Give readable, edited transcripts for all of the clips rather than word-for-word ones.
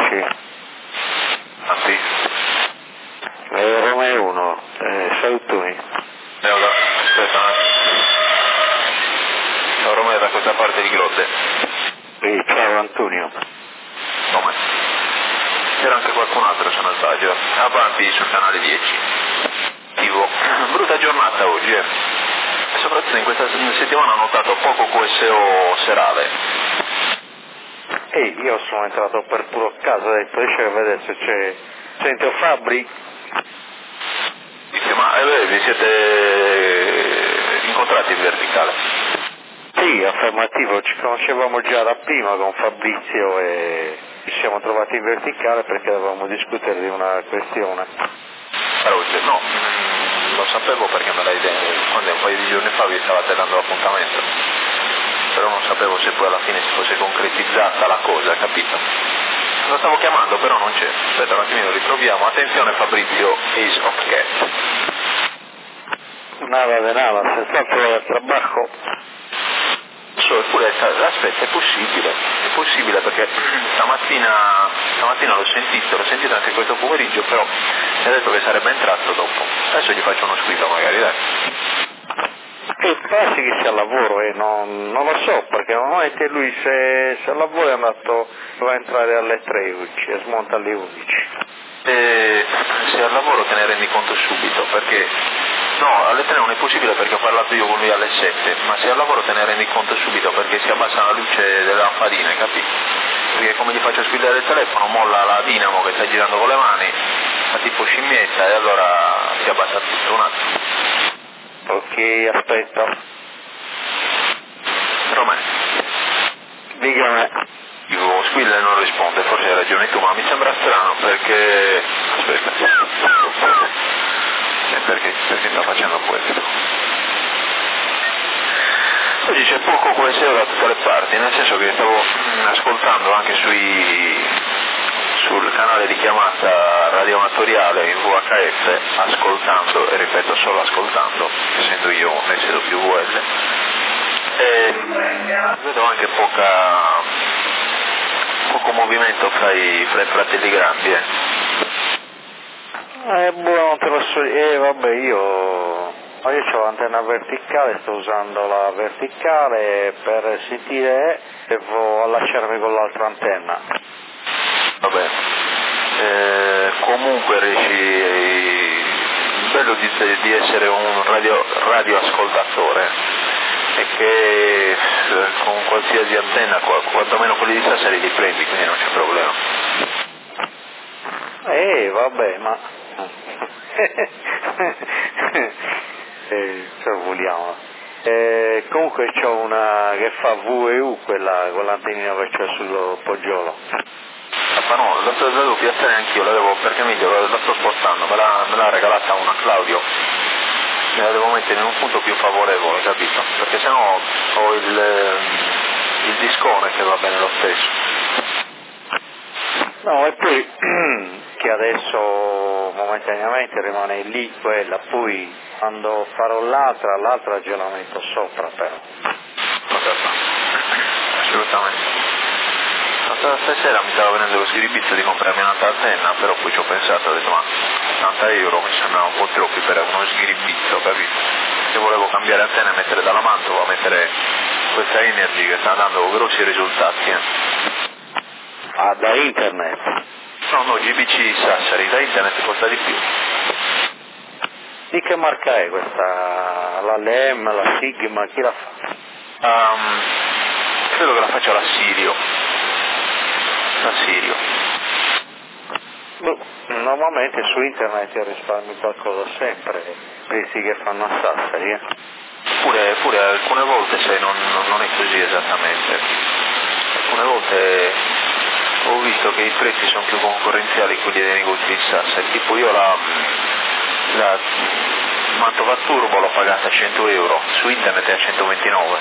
Sì. Anzi? Romeo 1, salutami. Aspetta. Ciao Romeo, da questa parte di Grotte. Ciao Antonio. Come? C'era anche qualcun altro se non sbaglio. Avanti sul canale 10. Brutta giornata oggi, soprattutto in questa settimana ho notato poco QSO serale. Io sono entrato per puro caso, ho detto esce a vedere se c'è. Sento Fabri? Dice, ma vi siete incontrati in verticale? Sì, affermativo, ci conoscevamo già da prima con Fabrizio e ci siamo trovati in verticale perché dovevamo discutere di una questione. No, lo sapevo perché me l'hai detto, quando un paio di giorni fa vi stavate dando l'appuntamento, però non sapevo se poi alla fine si fosse concretizzata la cosa, capito? Lo stavo chiamando però non c'è, aspetta un attimino, riproviamo, attenzione Fabrizio, Ace of Cat. Nada de nada, senz'altro del trabajo. Eppure, aspetta, è possibile perché stamattina l'ho sentito anche questo pomeriggio, però mi ha detto che sarebbe entrato dopo. Adesso gli faccio uno squillo magari, dai. Quasi che sia al lavoro, non lo so, perché normalmente lui se al lavoro è andato, doveva entrare alle 13 e smonta alle 11. Se al lavoro te ne rendi conto subito, perché no, alle 3 non è possibile perché ho parlato io con lui alle 7, ma se al lavoro te ne rendi conto subito perché si abbassa la luce delle lampadine, capito? Perché come gli faccio squillare il telefono, molla la dinamo che sta girando con le mani, fa tipo scimmietta e allora si abbassa tutto un attimo. Ok, aspetta. Romano. Dígame. Io squilla e non risponde, forse hai ragione tu, ma mi sembra strano perché... Aspetta. Perché sta facendo questo? Oggi c'è poco QSO da tutte le parti, nel senso che stavo ascoltando anche sul canale di chiamata radioamatoriale in VHF, ascoltando, e ripeto solo ascoltando, essendo io un SWL, e vedo anche poco movimento fra i fratelli grandi. Buono, te lo so, vabbè, io ho l'antenna verticale, sto usando la verticale per sentire, devo allacciarmi con l'altra antenna. Vabbè, comunque il bello di essere un radioascoltatore è che con qualsiasi antenna, quantomeno quelli di Sassari li prendi, quindi non c'è problema. Vabbè, ma... ce lo vogliamo. Comunque c'ho una che fa VEU, quell'antennina che c'ho sul poggiolo. Ma no, la devo piazzare anch'io, perché meglio, la sto spostando, me l'ha regalata una Claudio, me la devo mettere in un punto più favorevole, capito? Perché sennò ho il discone che va bene lo stesso. No, e poi che adesso momentaneamente rimane lì quella, poi quando farò l'altra già la metto sopra però. Assolutamente. Stasera mi stava venendo lo schiribizzo di comprarmi un'altra antenna, però poi ci ho pensato, ho detto ma 80 euro mi sembra un po' troppi per uno schiribizzo, capito? Se volevo cambiare antenna e mettere dalla Mantova, mettere questa Energy che sta dando grossi risultati. Ah, da internet? No, GBC Sassari, da internet costa di più. Di che marca è questa? La LEM, la Sigma, chi la fa? Credo che la faccia la Sirio. La Sirio. Normalmente su internet risparmi qualcosa sempre, prezzi che fanno a Sassari, Pure alcune volte se non è così esattamente. Alcune volte ho visto che i prezzi sono più concorrenziali quelli dei negozi di Sassari, tipo io la Mantova Turbo l'ho pagata a 100 euro, su internet è a 129.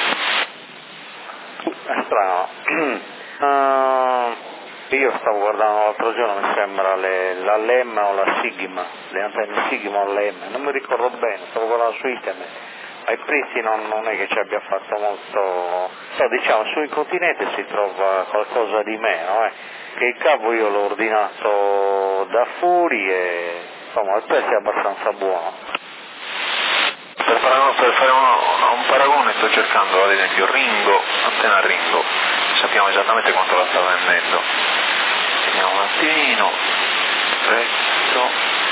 È strano. Io stavo guardando l'altro giorno, mi sembra la LEM o la Sigma, le antenne Sigma o LEM, non mi ricordo bene, stavo guardando su internet. ai prezzi non è che ci abbia fatto molto, però diciamo sul continente si trova qualcosa di meno, che il cavo io l'ho ordinato da fuori e insomma il prezzo è abbastanza buono. Per fare un paragone sto cercando ad esempio Ringo, antena Ringo, sappiamo esattamente quanto la sta vendendo. Vediamo un attimino, prezzo,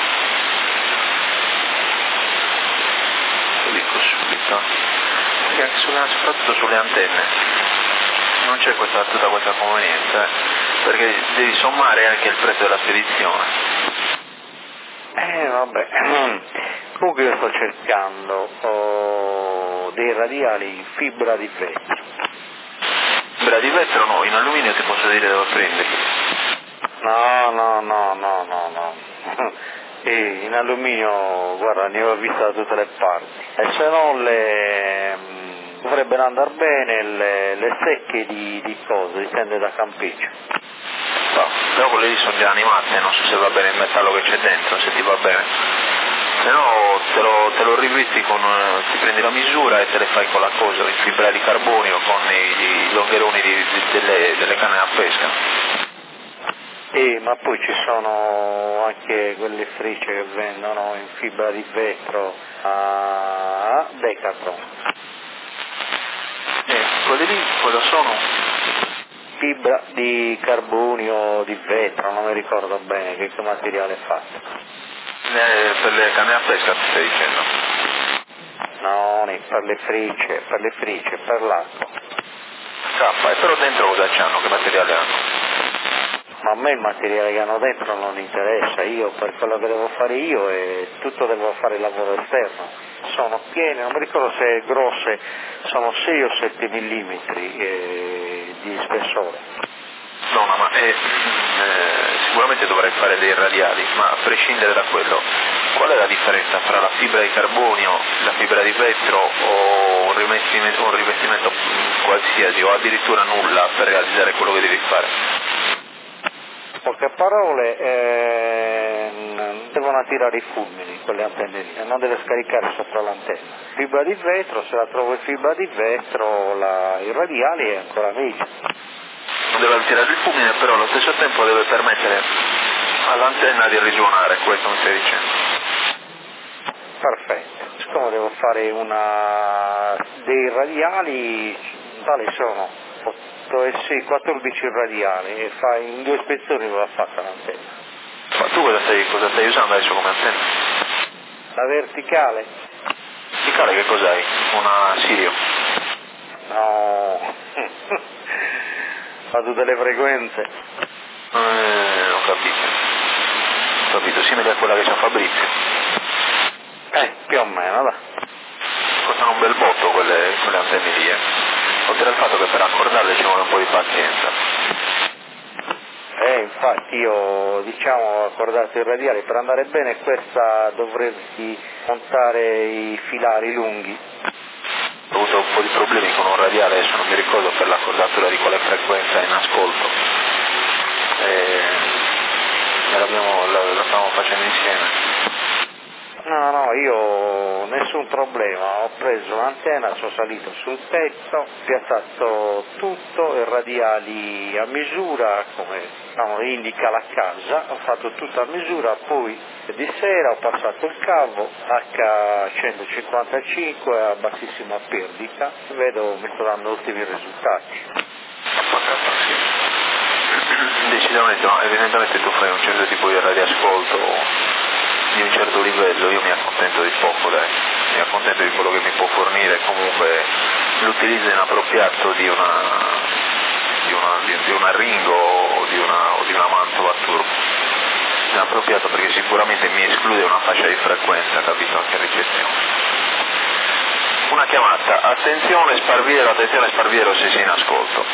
lo dico subito, perché soprattutto sulle antenne non c'è tutta questa convenienza, perché devi sommare anche il prezzo della spedizione. Vabbè, comunque io sto cercando dei radiali in fibra di vetro. Fibra di vetro no, in alluminio ti posso dire dove prenderli. No. E in alluminio, guarda, ne ho vista da tutte le parti. E se no dovrebbero andare bene le secche di cose, di tende da campeggio. No, però quelle lì sono già animate, non so se va bene il metallo che c'è dentro, se ti va bene. Se no te lo rivetti ti prendi la misura e te le fai con la cosa, in fibra di carbonio con i longheroni delle canne a pesca. Ma poi ci sono anche quelle frecce che vendono in fibra di vetro a Decathlon. Quelle lì, cosa sono? Fibra di carbonio di vetro, non mi ricordo bene che materiale è fatto. Per le canne a pesca ti stai dicendo? No, per le frecce, per l'acqua. E però dentro cosa c'hanno? Che materiale hanno? Ma a me il materiale che hanno dentro non interessa, io per quello che devo fare io e tutto devo fare il lavoro esterno. Sono piene, non mi ricordo se grosse, sono 6 o 7 millimetri di spessore. No, ma sicuramente dovrei fare dei radiali, ma a prescindere da quello, qual è la differenza tra la fibra di carbonio, la fibra di vetro o un rivestimento qualsiasi o addirittura nulla per realizzare quello che devi fare? Poche parole, devono attirare i fulmini, quelle antenne lì, e non deve scaricare sopra l'antenna. Fibra di vetro, se la trovo in fibra di vetro, il radiale è ancora meglio. Non deve attirare il fulmine, però allo stesso tempo deve permettere all'antenna di risuonare, questo mi stai dicendo. Perfetto, siccome devo fare dei radiali, quali sono? 8 e 6, 14 radiali e in 2 ispezioni va fatta l'antenna. Ma tu cosa stai usando adesso come antenna? La verticale? Verticale che cos'hai? Una Sirio? No, fa tutte le frequenze. Ho capito, simile a quella che c'ha Fabrizio. Più o meno, dai. Costano un bel botto quelle antenne lì, oltre al fatto che per accordarle ci vuole un po' di pazienza. Infatti io ho accordato il radiale per andare bene, questa dovresti montare i filari lunghi. Ho avuto un po' di problemi con un radiale, adesso non mi ricordo per l'accordatura di quale frequenza in ascolto. La stavamo facendo insieme. No, io nessun problema, ho preso l'antenna, sono salito sul tetto, piazzato tutto, i radiali a misura, come indica la casa, ho fatto tutto a misura, poi di sera ho passato il cavo H155 a bassissima perdita, vedo mi sto dando ottimi risultati. Decisamente, no, evidentemente tu fai un certo tipo di radioascolto di un certo livello, io mi accontento di poco, mi accontento di quello che mi può fornire, comunque l'utilizzo inappropriato di una Ringo o di una Mantova Turbo, inappropriato perché sicuramente mi esclude una fascia di frequenza, capito, anche ricezione. Una chiamata, attenzione Sparviero se sei in ascolto.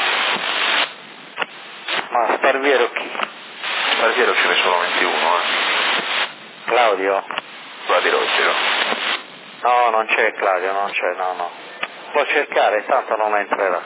Ma Sparviero chi? Sparviero ce n'è solo 21, Claudio? Claudio Roggero. No, non c'è Claudio, non c'è, no. Può cercare, tanto non entrerà.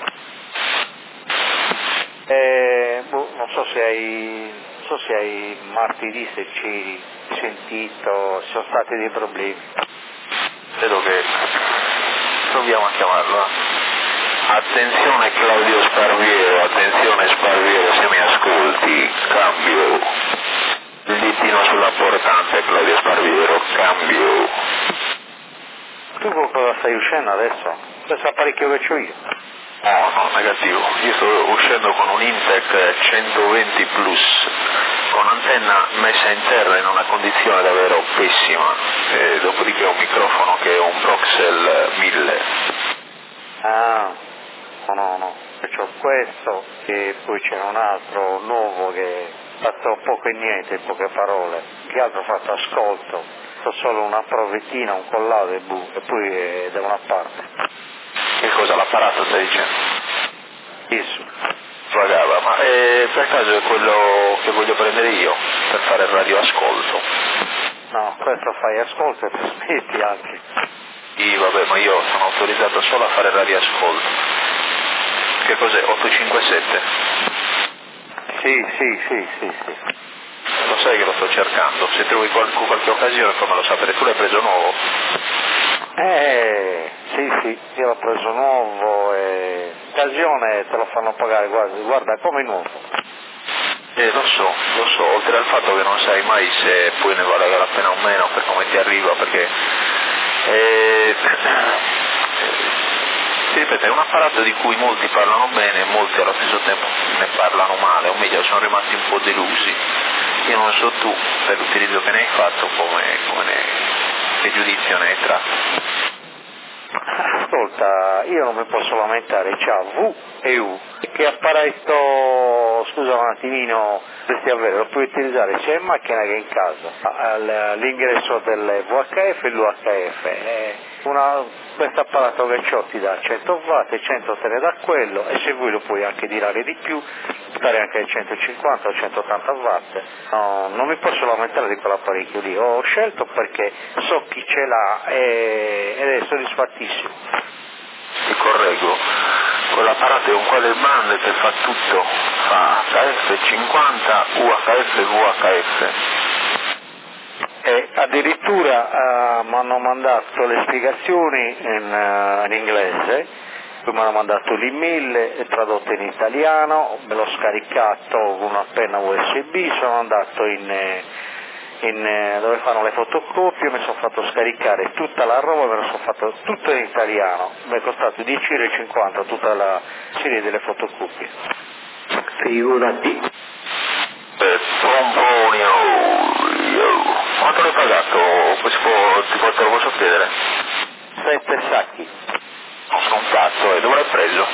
Non so se hai martedì, se ci hai sentito, ci sono stati dei problemi. Vedo che proviamo a chiamarlo. Attenzione Claudio Sparviero, se mi ascolti, cambio. Il ditino sulla portante, Claudio Sparviero, cambio. Tu con cosa stai uscendo adesso? Questo apparecchio che c'ho io? No, negativo. Io sto uscendo con un Intec 120 Plus, con antenna messa in terra in una condizione davvero pessima, dopodiché un microfono che è un Proxel 1000. Ah, no, c'ho questo e poi c'è un altro nuovo che ha fatto poco e niente, in poche parole, che altro ha fatto ascolto, ho solo una provettina, un collato e poi è da una parte. Che cosa, l'apparato stai dicendo? Isso. Vagava, ma per caso è quello che voglio prendere io per fare il radioascolto? No, questo fai ascolto e trasmetti anche. Sì, vabbè, ma io sono autorizzato solo a fare il radioascolto. Che cos'è, 857? Sì. Lo sai che lo sto cercando, se trovi qualche occasione fammelo sapere, tu l'hai preso nuovo? Sì, io l'ho preso nuovo e occasione te lo fanno pagare, guarda come nuovo. Lo so, oltre al fatto che non sai mai se poi ne vale la pena o meno per come ti arriva, perché ti ripeto, è un apparato di cui molti parlano bene e molti allo stesso tempo ne parlano male, o meglio sono rimasti un po' delusi. Io non so tu, per l'utilizzo che ne hai fatto, che giudizio ne hai tratto. Ascolta, io non mi posso lamentare, c'ha V e U. Che apparato, scusa un attimino, dovresti avere, lo puoi utilizzare sia in macchina che in casa, all'ingresso del VHF e l'UHF. Questo apparato che ho ti dà 100 watt e 100 te ne dà quello, e se vuoi lo puoi anche tirare di più, stare anche a 150 o 180 watt. No, non mi posso lamentare di quell'apparecchio lì, ho scelto perché so chi ce l'ha ed è soddisfattissimo. Ti correggo, quell'apparato è un quadriband che fa tutto, fa HF50, UHF, VHF. E addirittura mi hanno mandato le spiegazioni in inglese, poi mi hanno mandato l'email tradotta in italiano, me l'ho scaricato con una penna USB, sono andato dove fanno le fotocopie, mi sono fatto scaricare tutta la roba, me lo sono fatto tutto in italiano, mi è costato 10,50 € tutta la serie delle fotocopie. Figurati. Pomponi, quanto l'hai pagato? Te lo posso chiedere? 7 sacchi. Non sono un cazzo, dove l'hai preso?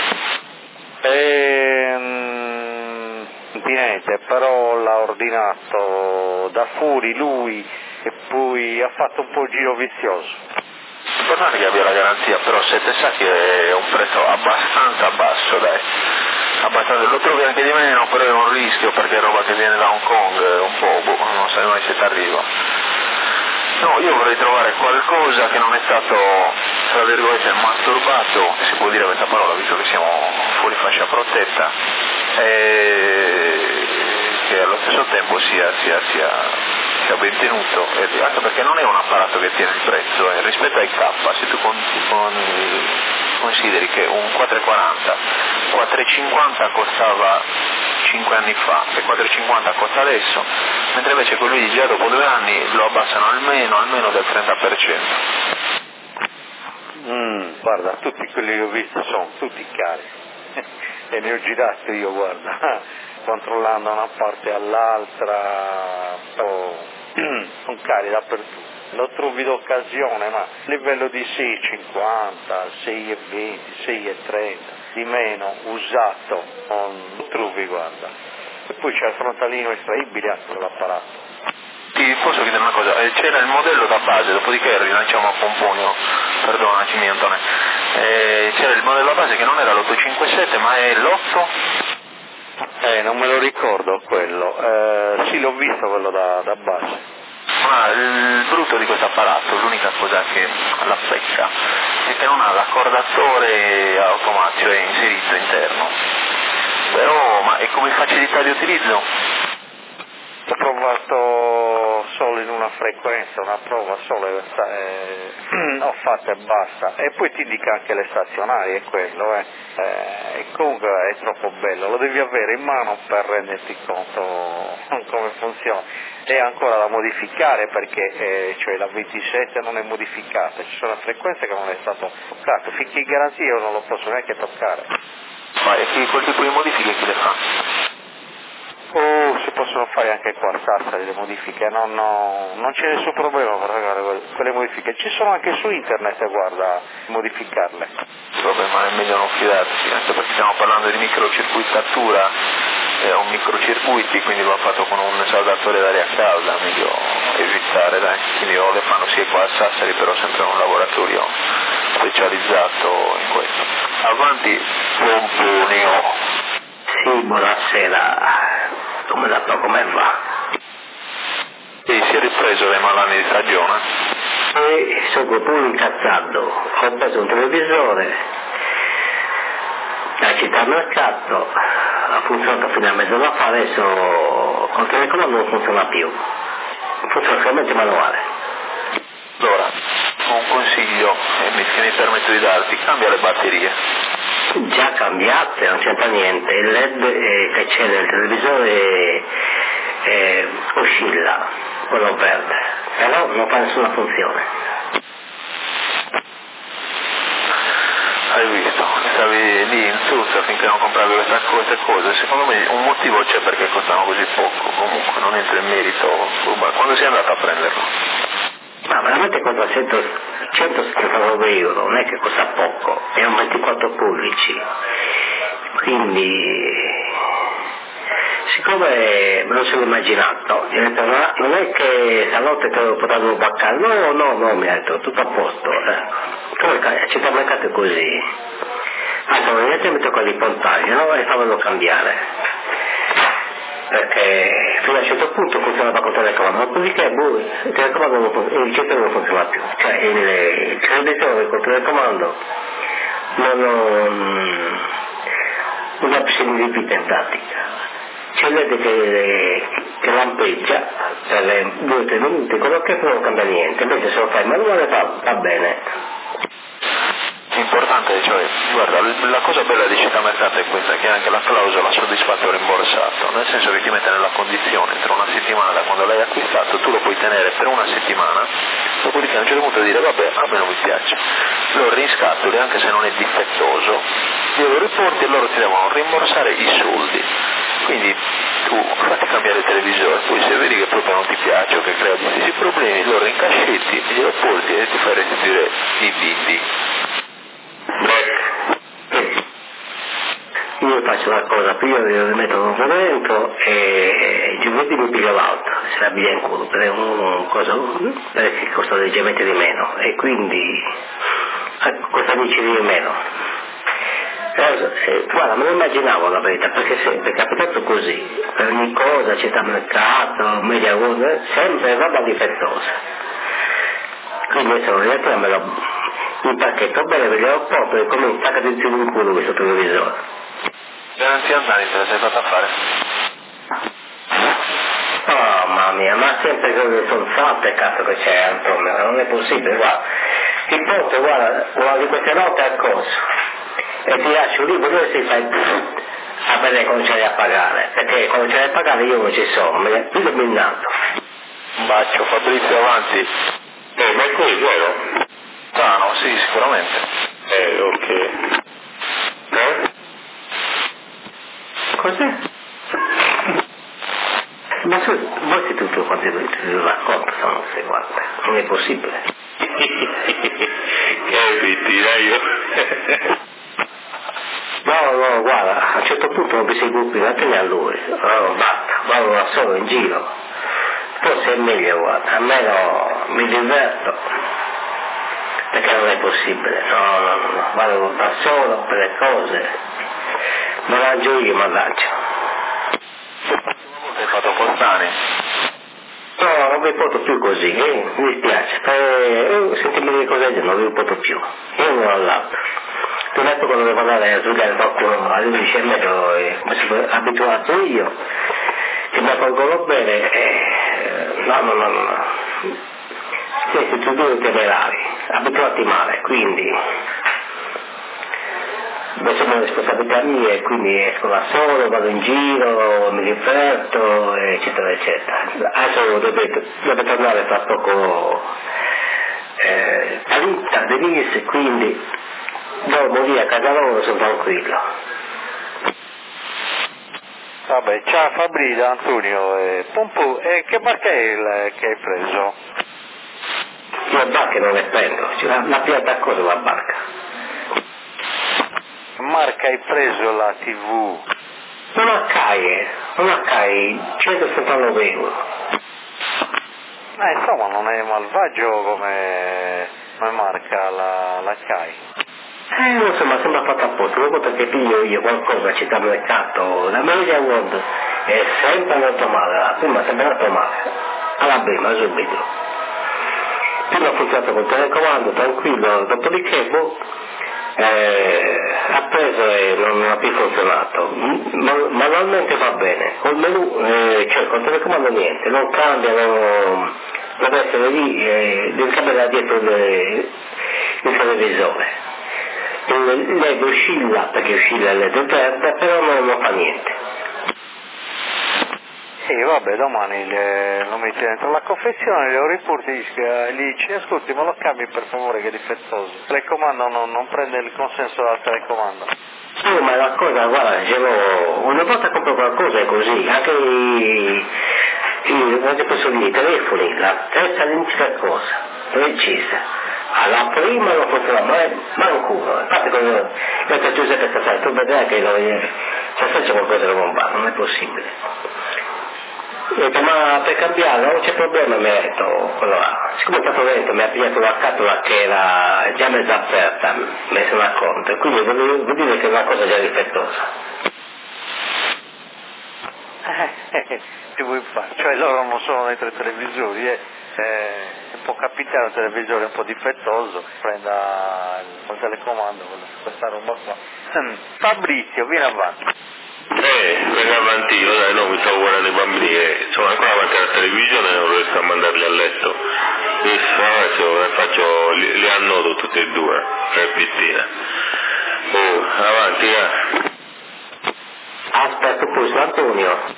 Niente, però l'ha ordinato da fuori lui e poi ha fatto un po' il giro vizioso. L'importante è che abbia la garanzia, però 7 sacchi è un prezzo abbastanza basso, dai. Abbastanza, lo trovi anche di meno, però è un rischio perché è roba che viene da Hong Kong, un po', non sai mai se ti arriva. No, io vorrei trovare qualcosa che non è stato, tra virgolette, masturbato, si può dire questa parola visto che siamo fuori fascia protetta, e che allo stesso tempo sia ben tenuto, anche perché non è un apparato che tiene il prezzo, rispetto ai K, se tu consideri che un 4,50 costava 5 anni fa e 4,50 costa adesso, mentre invece quelli di già dopo 2 anni lo abbassano almeno del 30%. Guarda, tutti quelli che ho visto sono tutti cari e ne ho girato io, guarda, controllando una parte all'altra, sono cari dappertutto. Lo trovi d'occasione, ma a livello di 6,50, 6,20, 6,30, di meno, usato, non lo trovi, guarda. E poi c'è il frontalino estraibile anche quell'apparato. Ti posso chiedere una cosa, c'era il modello da base, dopodiché rilanciamo a Pomponio, perdonaci Antone, c'era il modello da base che non era l'857 ma è l'8? Non me lo ricordo quello, sì l'ho visto quello da base. Ma il brutto di questo apparato, l'unica cosa che la pecca, è che non ha l'accordatore automatico, è inserito interno. Però, e come facilità di utilizzo? L'ho provato solo in una frequenza, una prova sola ho fatto e basta, e poi ti dica anche le stazionarie, quello e comunque è troppo bello, lo devi avere in mano per renderti conto come funziona. È ancora da modificare perché cioè la 27 non è modificata, ci sono frequenze che non è stato toccato, finché in garanzia io non lo posso neanche toccare. Ma e quel tipo di modifiche chi le fa? Si possono fare anche qua a Sassari le modifiche, non c'è nessun problema per fare quelle modifiche, ci sono anche su internet, guarda, modificarle. Vabbè, ma è meglio non fidarsi, anche perché stiamo parlando di microcircuitatura, un microcircuiti, quindi va fatto con un saldatore d'aria calda, meglio evitare, dai. Quindi o le fanno sia qua a Sassari, però sempre in un laboratorio specializzato in questo. Avanti, Pomponio. Sì, buonasera. Come da poco come va? Sì, si è ripreso dai malanni di stagione? Sono pure incazzato. Ho preso un televisore da città mercato, ha funzionato fino a mezzanotte fa, adesso col telecomando non funziona più. Funziona solamente manuale. Allora, un consiglio che mi permetto di darti, cambia le batterie. Già cambiate, non c'entra niente, il LED che c'è nel televisore oscilla, quello verde, però non fa nessuna funzione. Hai visto, stavi lì in zuzza finché non compravi queste cose, secondo me un motivo c'è perché costano così poco, comunque non entro in merito, quando sei andato a prenderlo? Ma veramente costa 179 euro, non è che costa poco, è un 24 pollici, quindi siccome me lo sono immaginato, non è che stanotte te lo potevo baccare, no, mi ha detto tutto a posto, a città mercato è così, allora evidentemente quelli pontaglio, no? E fammelo cambiare. Perché fino a un certo punto funzionava con il telecomando, dopodiché il telecomando il CP non funziona più, cioè il televisore con il telecomando non ha più segni di vita in pratica, c'è LED che lampeggia per 2 o 3 minuti, quello che non cambia niente, invece se lo fai manuale va bene. L'importante, cioè, guarda, la cosa bella di città mercato è questa, che anche la clausola soddisfatto o rimborsato, nel senso che ti mette nella condizione, entro una settimana da quando l'hai acquistato, tu lo puoi tenere per una settimana, dopodiché a un certo punto dire vabbè, a me non mi piace, lo riscatoli anche se non è difettoso, glielo riporti e loro ti devono rimborsare i soldi. Quindi tu fatti cambiare il televisore, poi se vedi che proprio non ti piace o che crea gli stessi problemi, lo rincascetti, glielo porti e ti fai restituire i bimbi. Io faccio una cosa, prima io rimetto un dentro e giovedì mi piglio l'altro, se la piglia in culo, perché costa leggermente di meno e quindi costa 10 di meno. Guarda, me lo immaginavo la verità, perché sempre è capitato così, per ogni cosa, città mercato, media world, sempre roba difettosa. Quindi adesso lo rimettiamelo in pacchetto bene, ve lo porto e come stacca di più in culo questo televisore. Garanzia anni te la sei fatta fare? Oh mamma mia, ma sempre cose sono fatte, cazzo che c'è Antonio, non è possibile, guarda, ti porto, guarda, una di queste notte al corso e ti lascio lì, dove si fai a vedere quando ce l'hai a pagare, perché quando ce l'hai a pagare io non ci sono, mi è più dominato. Un bacio, Fabrizio, avanti. Ma è qui, vero? Ah no, sì, sicuramente. Ok. Cos'è? Ma voi siete tutti quanti vi raccontano, non si guarda, non è possibile. Che vittina io. No, guarda, a un certo punto non vi sei gruppi, datene a lui, basta, vado da solo in giro, forse è meglio, guarda, almeno mi diverto, perché non è possibile, no, vado da solo per le cose, mangio io, mannaggia. Hai fatto postani? No, non vi porto più così, mi dispiace, sentimi le cose non vi porto più, io uno all'altro. Tu hai detto quando devo andare a giocare qualcuno alle 11:30, come sono abituato io, che mi accolgono bene, no, siete tutti due temerari, abituati male, quindi sono responsabilità mie, quindi esco da solo, vado in giro, mi diverto, eccetera, eccetera. Adesso deve tornare tra poco Alitta, Denise, quindi dormo lì a casa loro, sono tranquillo. Vabbè, ciao Fabrida, Antonio, Pompù, che marca è che hai preso? La barca non le prendo, la pianta cosa la barca? Marca hai preso la TV? Una CAI, 179 euro. Insomma non è malvagio come marca la CAI. Insomma sembra fatta apposta, una volta che piglio io qualcosa a città mercato, la Media World è sempre andato male, la prima è sempre andato male, alla prima subito. Prima ho funzionato col telecomando, tranquillo, dopodiché ha preso e non ha più funzionato. Manualmente va bene, col menu, cioè col telecomando niente, non cambia, deve essere lì, deve cambiare dietro il televisore. Il LED oscilla, perché oscilla il LED verde, però non fa niente. Sì, vabbè, domani lo metti dentro la confezione, lo riporti, gli dici ascolti, ma lo cambi per favore che è difettoso. Il telecomando non prende il consenso dal telecomando. Sì, ma la cosa, guarda, dicevo, una volta compro qualcosa è così, anche non ti posso dire, i telefoni, la terza identica cosa, precisa. Alla prima non funziona mai, mancuno. Infatti quando io ho Giuseppe stasera, tu vedrai che c'è qualcosa che non va, non è possibile. Ho detto, ma per cambiarlo non c'è problema, mi ha detto quello là. Siccome è stato lento mi ha pigliato la scatola che era già mezza aperta, me ne sono accorto, e quindi vuol dire che è una cosa già difettosa. Ti vuoi fare? Cioè loro non sono dentro i televisori, può capitare un televisore un po' difettoso, prenda il telecomando, questa roba qua. Fabrizio, vieni avanti. Venga avanti io, dai, no, mi stavo guardando i bambini sono ancora davanti alla televisione e non riesco a mandarli a letto. Adesso li annodo tutti e due, tre pittine. Avanti, Aspetta poi su Antonio.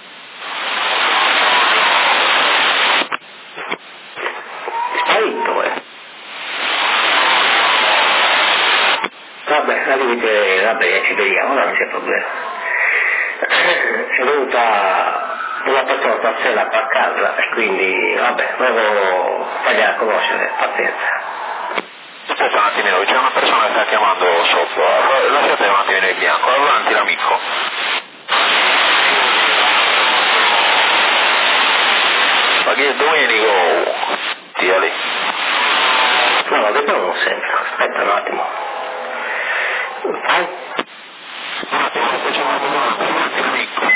Sparito, Vabbè, al limite, vabbè, ci vediamo, non c'è problema. È venuta una persona stasera qua a casa e quindi, vabbè, volevo fargli a conoscere, pazienza. Aspetta un attimino, c'è una persona che sta chiamando sotto, lasciate un attimino il bianco, avanti l'amico. Ma che è Domenico? Tia lì. No, lo vedo non sento, aspetta un attimo. Fai? Un attimo, c'è una avanti l'amico.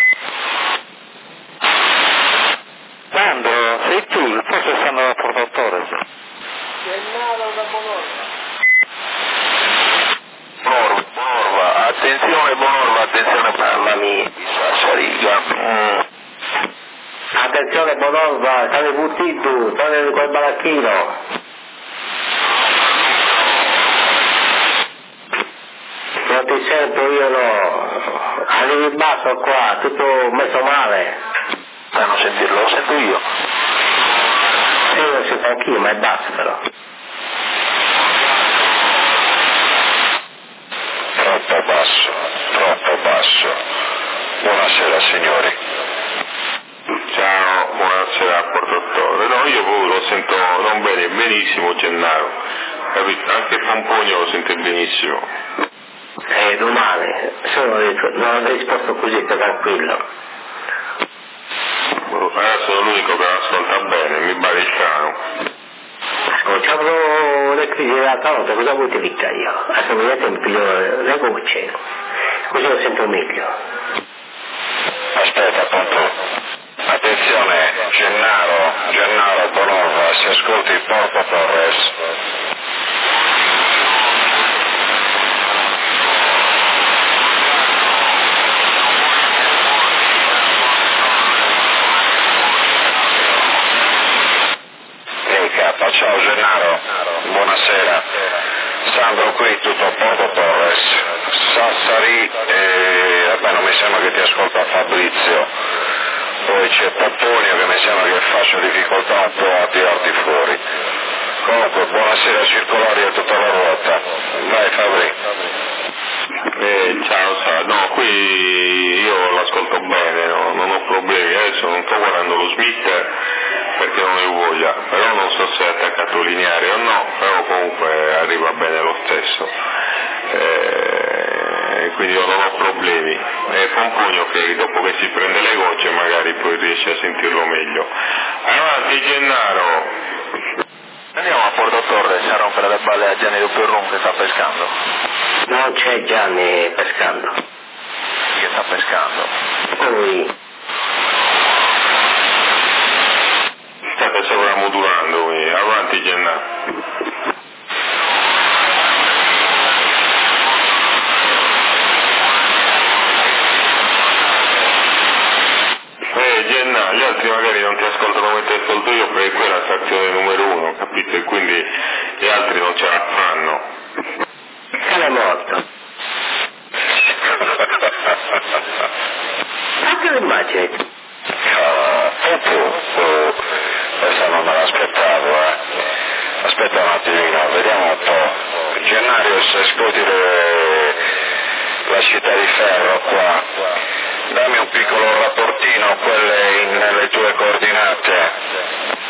Sandro, sei tu, forse stanno da portatore. Gennaro da Bologna. Bonorva, attenzione, mamma mia, Sassariga. Attenzione Bonorva, stai buttito, torni quel baracchino. Non ti sento io no, arrivi in basso qua, tutto messo male. Non sentirlo, lo sento io. Io lo sento anch'io, ma è basso però. Troppo basso. Buonasera signori. Ciao, buonasera portatore. No, io pure lo sento non bene, benissimo Gennaro. Capito? Anche Pomponio lo sente benissimo. Domani, non ho risposto così, tranquillo. Adesso sono l'unico che ascolta bene, mi pare strano. Ascoltavo le crisi della notte, cosa vuoi ti dica io? Adesso mi metto in piglio le gocce, così lo sento meglio. Aspetta, Pompò. Attenzione, Gennaro Bonorva, si ascolti Porto Torres. Ciao Gennaro, buonasera. Sandro qui, tutto a Porto Torres. Sassari, vabbè, non mi sembra che ti ascolta Fabrizio. Poi c'è Pomponio che mi sembra che faccia difficoltà un po' a tirarti fuori. Comunque, buonasera circolari a tutta la ruota. Vai Fabri. Ciao, no, qui io l'ascolto bene, no, non ho problemi, adesso non sto guardando lo Smith perché non ne ho voglia, però non so se è attaccato lineare o no, però comunque arriva bene lo stesso, quindi io non ho problemi. Pomponio che dopo che si prende le gocce magari poi riesce a sentirlo meglio. Avanti Gennaro! Andiamo a Porto Torres a rompere le balle a Gianni Dupierrum che sta pescando. Non c'è Gianni pescando. Che sta pescando. Poi State sovramodulando, avanti Gennaro. Gennaro, gli altri magari non ti ascoltano come ti ascolto io perché quella è la stazione numero 1, capito? E quindi gli altri non ce la fanno. cane morto. Fate l'immagine. Questa non me l'aspettavo, Aspetta un attimino, vediamo un po'. Gennario, se ascolti la città di ferro qua, dammi un piccolo rapportino, quelle nelle tue coordinate.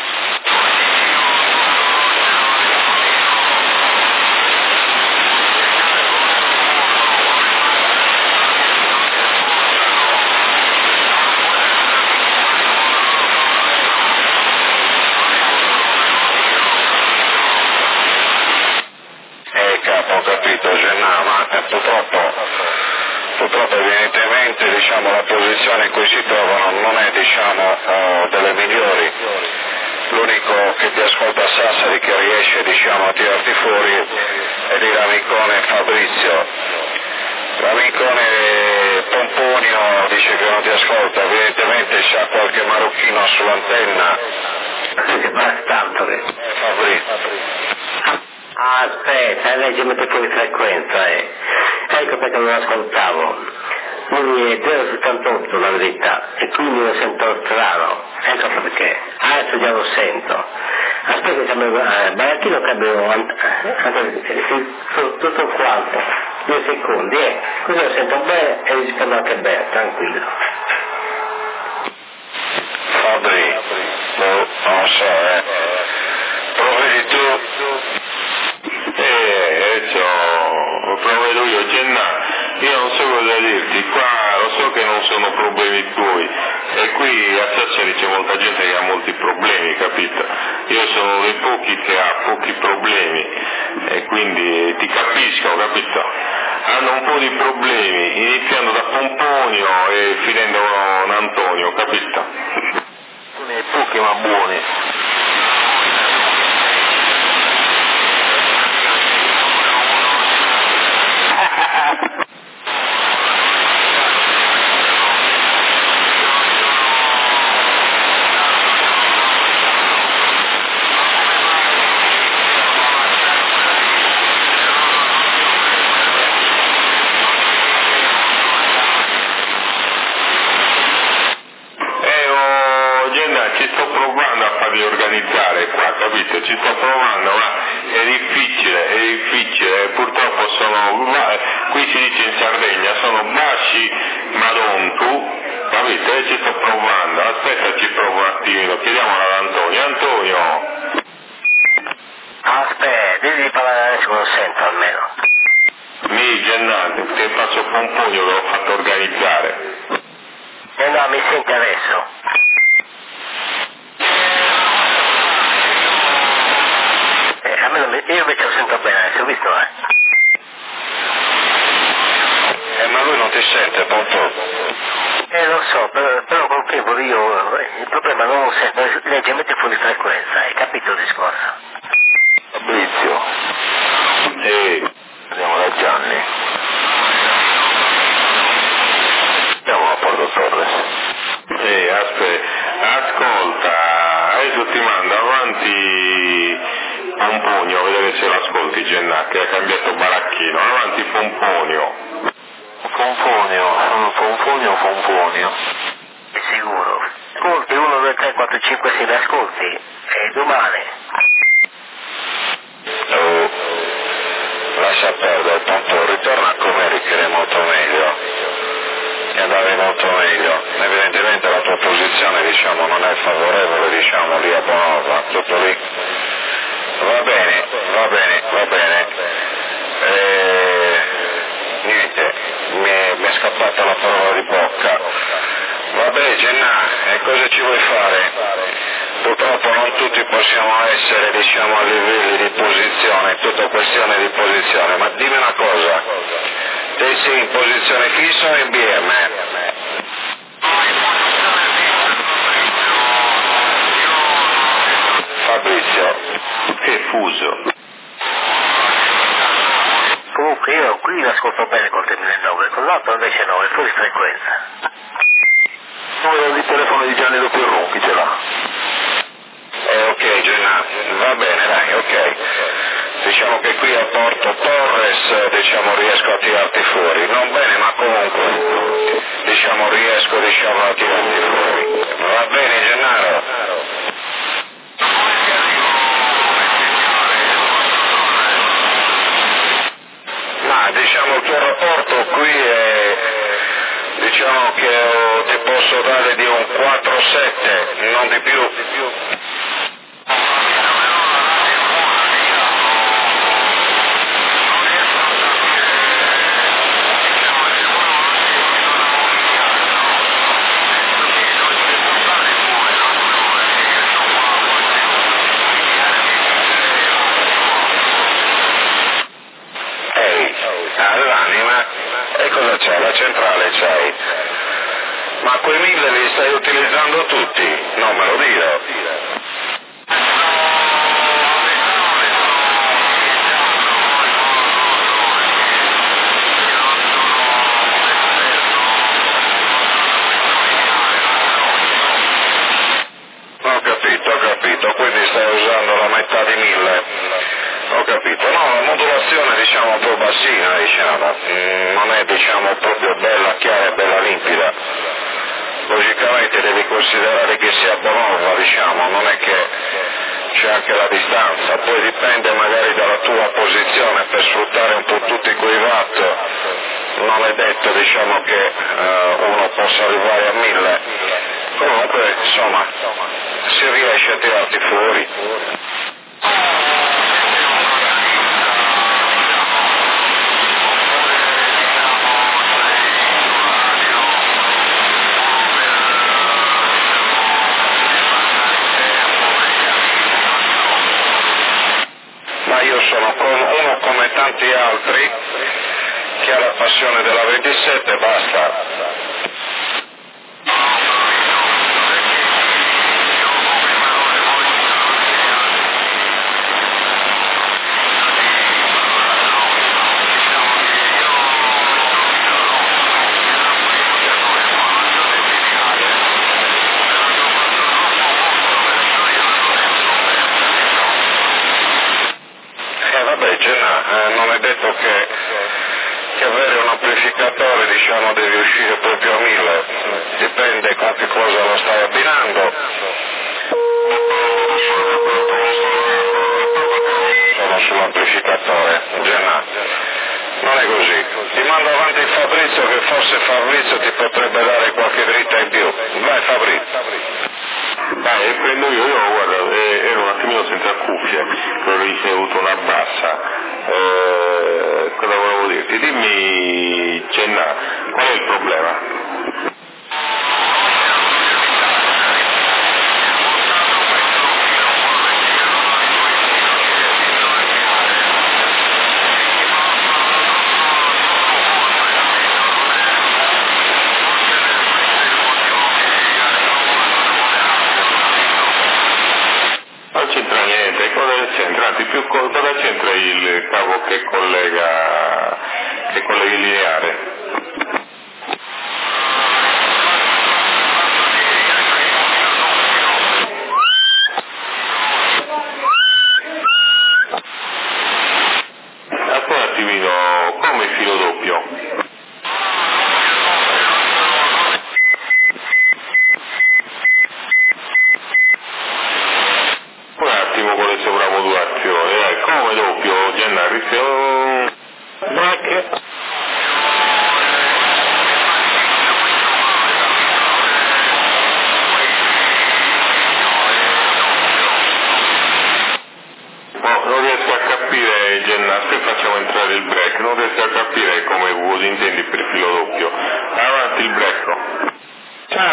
Ho capito Gennaro, ma purtroppo evidentemente la posizione in cui si trovano non è delle migliori. L'unico che ti ascolta a Sassari che riesce a tirarti fuori è di l'amicone Fabrizio. L'amicone Pomponio dice che non ti ascolta, evidentemente c'ha qualche marocchino sull'antenna. Tanto che. Fabrizio. Aspetta, legge mette fuori frequenza, Ecco perché non ascoltavo. Lui è 0,78 la verità, e quindi lo sento strano. Ecco perché. Adesso già lo sento. Aspetta che Baracchino cambio tutto quanto. 2 secondi, Così lo sento bene e rispondo anche bene, tranquillo. Fabri, non lo so, provvedi tu. Adesso provvedo io, Gennaro, io non so cosa dirti, qua lo so che non sono problemi tuoi, e qui a Sassari c'è molta gente che ha molti problemi, capito? Io sono dei pochi che ha pochi problemi, e quindi ti capisco, capito? Hanno un po' di problemi, iniziando da Pomponio e finendo con Antonio, capito? Pochi ma buoni. Ci sto provando a farli organizzare qua, capito? Ci sto provando, ma è difficile, purtroppo qui si dice in Sardegna, sono basci madontu, capito? E ci sto provando, aspetta ci provo un attimino, chiediamola ad Antonio. Antonio! Aspetta, devi parlare adesso, lo sento almeno. Gennaro, che faccio Pomponio che l'ho fatto organizzare. No, mi senti adesso? Io invece lo sento bene, adesso, visto? Ma lui non ti sente, Pomponio? Lo so, però col tempo il problema non lo sento, legge mette fuori frequenza, hai capito il discorso? Fabrizio. Andiamo da Gianni. Andiamo a Porto Torres. Aspetta, ascolta, adesso ti mando avanti Genna che ha cambiato baracchino, avanti Pomponio. Pomponio. È sicuro? Ascolti, 1, 2, 3, 4, 5, 6, mi ascolti? È domani. Oh, lascia perdere, tanto ritorna come eri che era molto meglio. E andavi molto meglio. Evidentemente la tua posizione, diciamo, non è favorevole, diciamo, lì a Bonova, tutto lì. Va bene. Niente, mi è scappata la parola di bocca. Vabbè, Genna, e cosa ci vuoi fare? Purtroppo non tutti possiamo essere, diciamo, a livelli di posizione, è tutta questione di posizione, ma dimmi una cosa, te sei in posizione fissa o in BM? Fabrizio? Che fuso. Comunque io qui l'ascolto bene col termine 9, con l'altro invece no, è fuori frequenza. Numero di telefono di Gianni Doppio chi ce l'ha? Ok, Genna, va bene, dai, ok. Diciamo che qui a Porto Torres, diciamo, riesco a tirarti fuori. Non bene, ma comunque, diciamo, riesco, diciamo, a tirarti fuori. Va bene, Gennaro? Ma, diciamo, il tuo rapporto qui è, diciamo che ti posso dare di un 4-7, non di più. All'anima? E cosa c'è? La centrale c'hai? Ma quei 1000 li stai utilizzando tutti? Non me lo dire. Ho capito, quindi stai usando la metà di 1000. Ho capito, no, la modulazione diciamo un po' bassina, diciamo, non è diciamo proprio bella chiara e bella limpida. Logicamente devi considerare che sia Bonova, diciamo, non è che c'è anche la distanza, poi dipende magari dalla tua posizione per sfruttare un po' tutti quei watt, non è detto diciamo che uno possa arrivare a 1000, comunque insomma si riesce a tirarti fuori. Ma io sono uno come tanti altri che ha la passione della 27 e basta. Vabbè, Genna, non è detto che avere un amplificatore diciamo devi uscire proprio a 1000, dipende con che cosa lo stai abbinando. Sono sull'amplificatore, Genna, non è così. Ti mando avanti Fabrizio, che forse Fabrizio ti potrebbe dare qualche dritta in più. Vai Fabrizio. Dai, prendo io guarda, ero un attimino senza cuffie, ho ricevuto una bassa. Cosa volevo dirti? Dimmi, Genna, qual è il problema? Non c'entra niente, cosa c'entra? Anzi, più cosa c'entra il cavo che collega il lineare?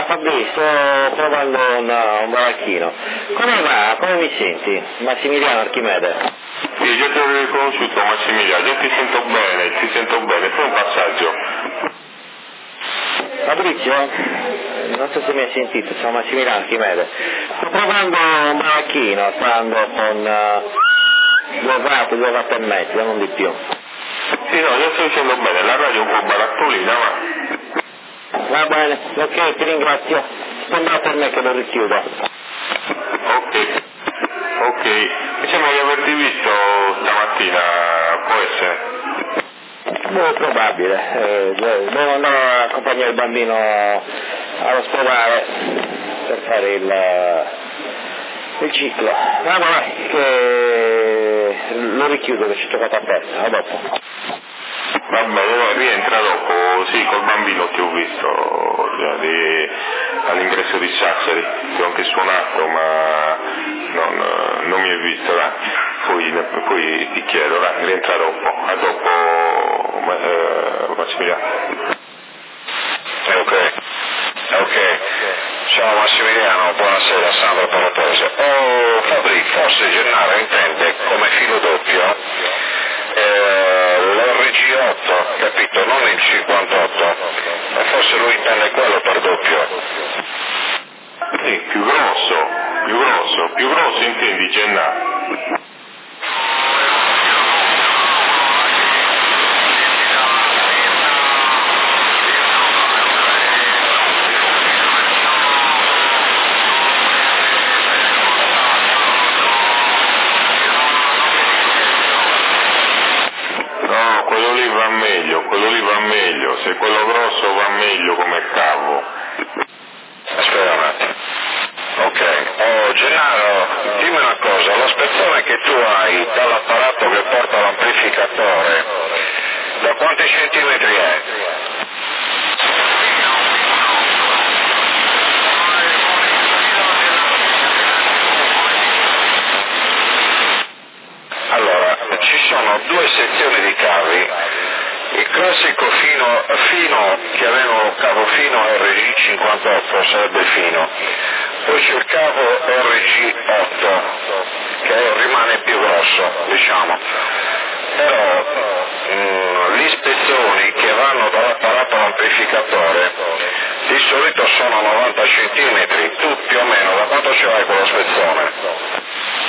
Fabri, sto provando un baracchino. Come va? Come mi senti? Massimiliano Archimede. Sì, già ti ho riconosciuto Massimiliano, già ti sento bene, fai un passaggio. Fabrizio? Non so se mi hai sentito, sono Massimiliano Archimede. Sto provando un baracchino, stando con 2 watt e mezzo, non di più. Sì, no, io sto dicendo bene, la radio è un po' barattolina, ma... Va bene, ok, ti ringrazio. Sembra per me che lo richiudo. Ok. Mi sembra di averti visto stamattina, può essere? Molto probabile. Devo andare a accompagnare il bambino all'ospedale per fare il ciclo. Vabbè, che lo richiudo che ci ho giocato aperto. A dopo. Va bene, rientra dopo, sì, col bambino ti ho visto all'ingresso di Sassari, ti ho anche suonato, ma non mi hai visto, dai. Poi ti chiedo, dai, rientra dopo, a dopo Massimiliano. Ok. Ciao Massimiliano, buonasera, Sandro Paratese. Fabri, forse Gennaro intende come filo doppio l'RG8, capito? Non il 58, ma forse lui intende quello per doppio. Sì, più grosso intendi Gennaro? Quello lì va meglio, se quello grosso va meglio come cavo. Aspetta un attimo. Ok. Gennaro, dimmi una cosa, lo spezzone che tu hai dall'apparato che porta l'amplificatore, da quanti centimetri è? Allora, ci sono 2 sezioni di cavi. Il classico fino che avevano cavo fino RG58 sarebbe fino, poi c'è il cavo RG8 che rimane più grosso, diciamo, però gli spezzoni che vanno dall'apparato all'amplificatore di solito sono 90 cm, tu più o meno da quanto ce l'hai quello spezzone?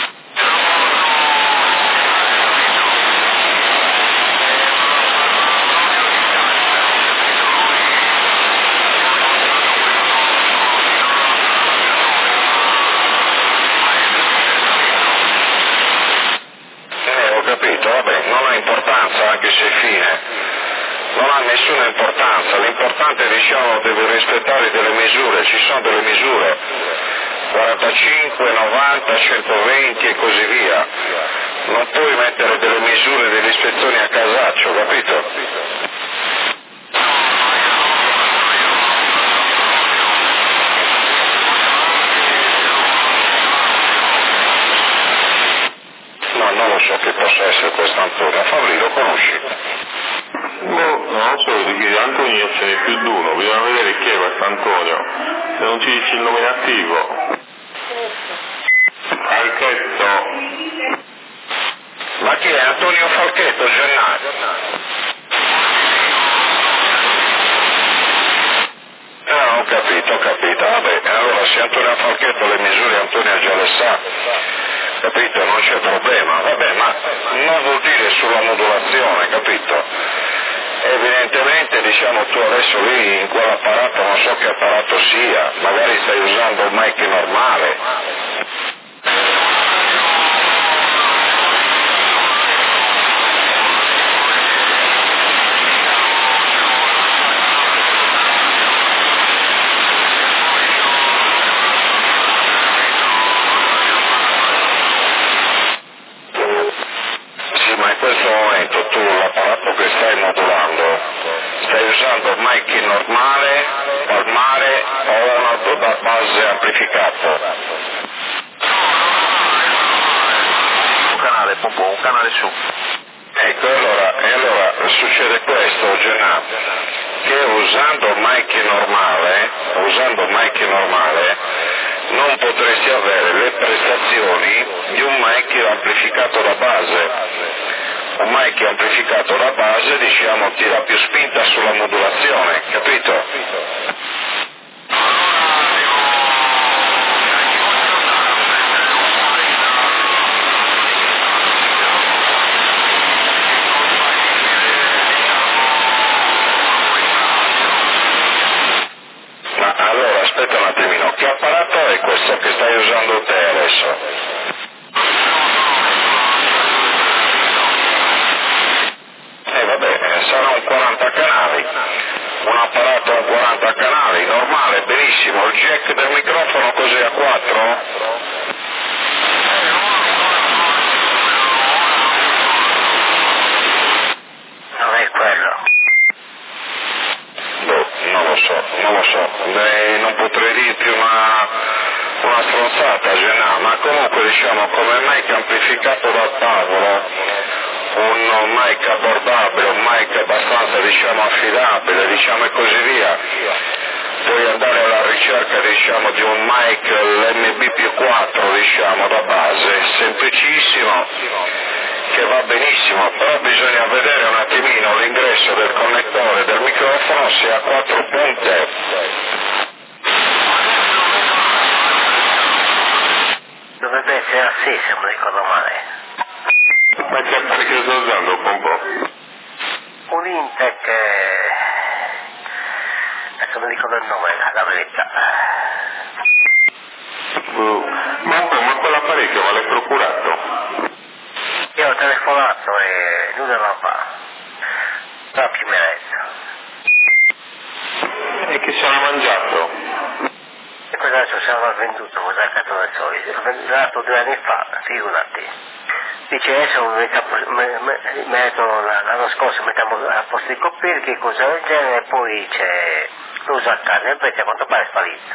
Anche se fine, non ha nessuna importanza, l'importante diciamo deve rispettare delle misure, ci sono delle misure, 45, 90, 120 e così via, non puoi mettere delle misure delle ispezioni a casaccio, capito? No, non lo so che possa essere questo Antonio. Fabri, lo conosci? No, non so, di Antonio ce n'è più di uno, bisogna vedere chi è questo Antonio, se non ci dici il nominativo. Falchetto. Ma chi è? Antonio Falchetto, Gennaro? Ho capito, vabbè, allora se Antonio Falchetto le misure Antonio già le sa, capito, non c'è problema, vabbè, ma non vuol dire sulla modulazione, capito? Evidentemente diciamo tu adesso lì in quell'apparato non so che apparato sia, magari stai usando un mic normale. Sì, ma in questo momento tu l'apparato che stai modulando stai usando mic normale, palmare o una base amplificato? Un canale su. Ecco, allora succede questo, Gennaro, che usando mic normale usando un mic normale, non potresti avere le prestazioni di un mic amplificato da base. Un mic amplificato da base, diciamo, tira più spinta sulla modulazione, capito? Ma allora, aspetta un attimino, che apparato è questo che stai usando te adesso? Vabbè, sarà un 40 canali, un apparato a 40 canali, normale, benissimo. Il jack del microfono cos'è, a 4? Non è quello. Non lo so, non potrei dirti una stronzata, Gennà, ma comunque diciamo come mic amplificato da tavolo, un mic abbordabile, un mic abbastanza diciamo affidabile, diciamo e così via. Puoi andare alla ricerca diciamo di un mic l'MB+4 diciamo da base, semplicissimo, che va benissimo, però bisogna vedere un attimino l'ingresso del connettore del microfono se ha 4 punte. Dovrebbe essere a 6 se non ricordo male. Ma che apparecchio sto usando un po'? Un Intec, adesso non ricordo il nome, la verità. Ma quell'apparecchio me l'hai procurato? Io ho telefonato e lui non lo fa. Da più mezzo. E che ce l'ha mangiato? E questo adesso se l'ha venduto, cosa ha fatto del solito? L'ho venduto 2 anni fa, figurati. Dice adesso metto l'anno scorso mettiamo a posto i coppierchi, cose del genere, e poi c'è l'uso a casa, e invece a quanto pare è sparito.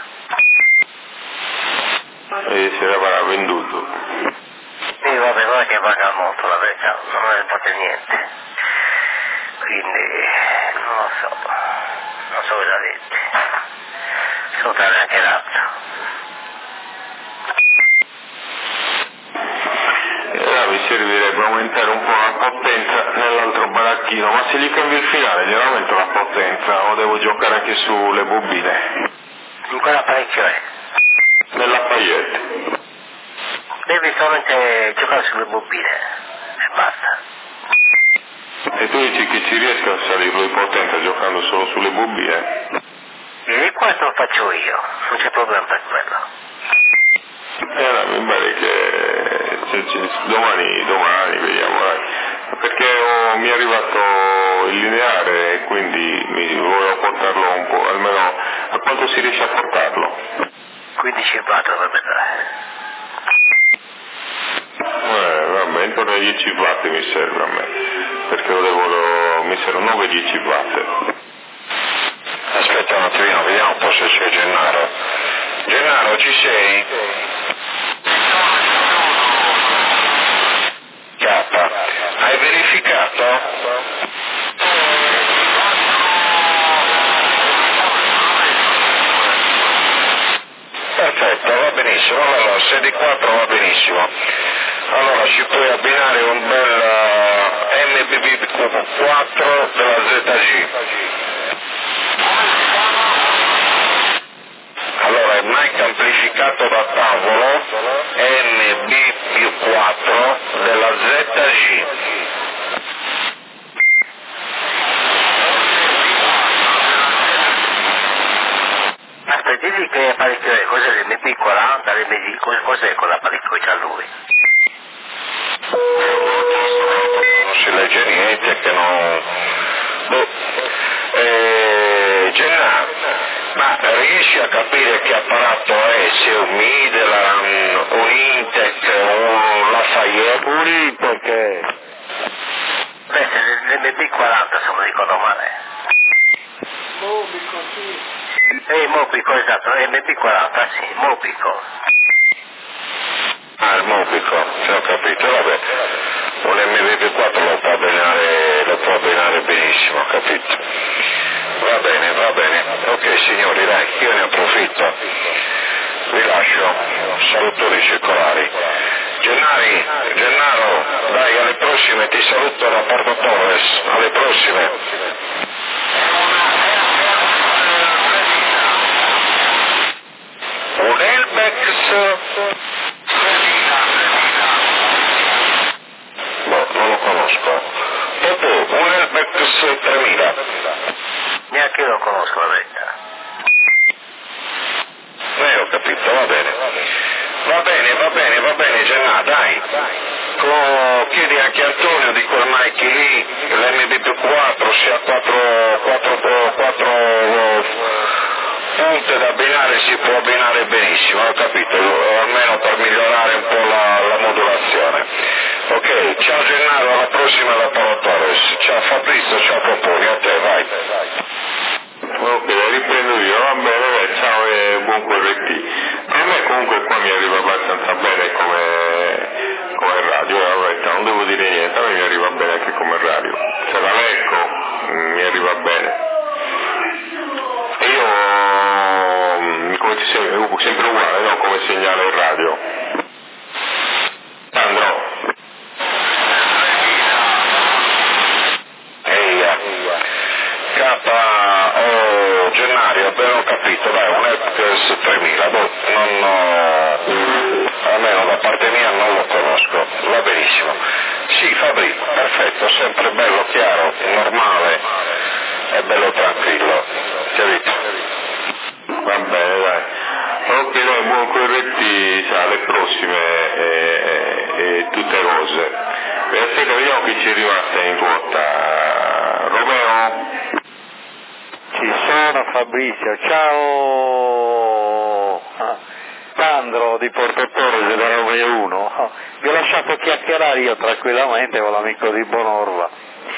E se l'avrà venduto. Sì, vabbè, non è che valga molto la verità, non ne porta niente. Quindi non lo so cosa dirti. Salutare anche l'altro. Mi servirebbe aumentare un po' la potenza nell'altro baracchino, ma se gli cambio il finale glielo aumento la potenza o devo giocare anche sulle bobine? In quell'apparecchio è? Nella paillette. Devi solamente giocare sulle bobine e basta. E tu dici che ci riesco a salirlo di potenza giocando solo sulle bobine? E questo lo faccio io, non c'è problema per quello. Mi pare che domani vediamo, perché mi è arrivato il lineare e quindi volevo portarlo un po', almeno a quanto si riesce a portarlo? 15 watt dovrebbe dare. Vabbè, intorno ai 10 watt mi serve a me, perché mi servono 9-10 watt. Aspetta un attimino, vediamo un po' se c'è Gennaro. Gennaro, ci sei? Hai verificato? Perfetto, va benissimo, allora se di 4 va benissimo. Allora ci puoi abbinare un bel MBB4 della ZG. Allora il mic amplificato da tavolo MB+4 della ZG. Aspetti che apparecchio è, cos'è l'MP40, cos'è quell'apparecchio che c'ha lui? Non si legge niente che non... Gennà, ma riesci a capire che apparato è? Se è un Midland, un Intec, un Lafayette? Un Intec è... Beh, l'MP40 se non ricordo male. Mobico, sì. Mobico, esatto, MP40, sì, Mobico. Ah, il Mobico, se ho capito, vabbè. Un MV4 lo può abbinare benissimo, capito? Va bene, ok signori, dai, io ne ho salutoni circolari. Gennaro, dai, alle prossime, ti saluto da Porto Torres, alle prossime. Un Elbex, no, non lo conosco. Dopo, un Elbex 3000. Neanche io lo conosco, la verità. Ho capito, va bene. Va bene, Gennà, dai. Chiedi anche a Antonio di quel Nike lì, l'MBP4, se ha 4 punte da abbinare si può abbinare benissimo, ho capito, almeno per migliorare un po' la modulazione. Ok, ciao Gennaro, alla prossima da Paolo Torres. Ciao Fabrizio, ciao Poponi, a te, vai. Ok, riprendo io, va bene, ciao e buon QRT. A me comunque qua mi arriva abbastanza bene come radio, non devo dire niente, a me mi arriva bene anche come radio. Se la leggo mi arriva bene. E io, come ti sembra, sempre uguale, no? Come segnale radio. Sandro. Gennaio, abbiamo capito, dai, un Elbex 3000, almeno da parte mia non lo conosco, va benissimo. Sì, Fabri, perfetto, sempre bello chiaro, normale e bello tranquillo, chiarito. Va bene, dai. Ok, dai, buon QRT, alle prossime e tutte rose. E aspetta, vediamo chi ci è rimasta in quota. Romeo? Ci sono, Fabrizio, ciao! Sandro di Porto Torres da Romeo 1. Vi ho lasciato chiacchierare io tranquillamente con l'amico di Bonorva.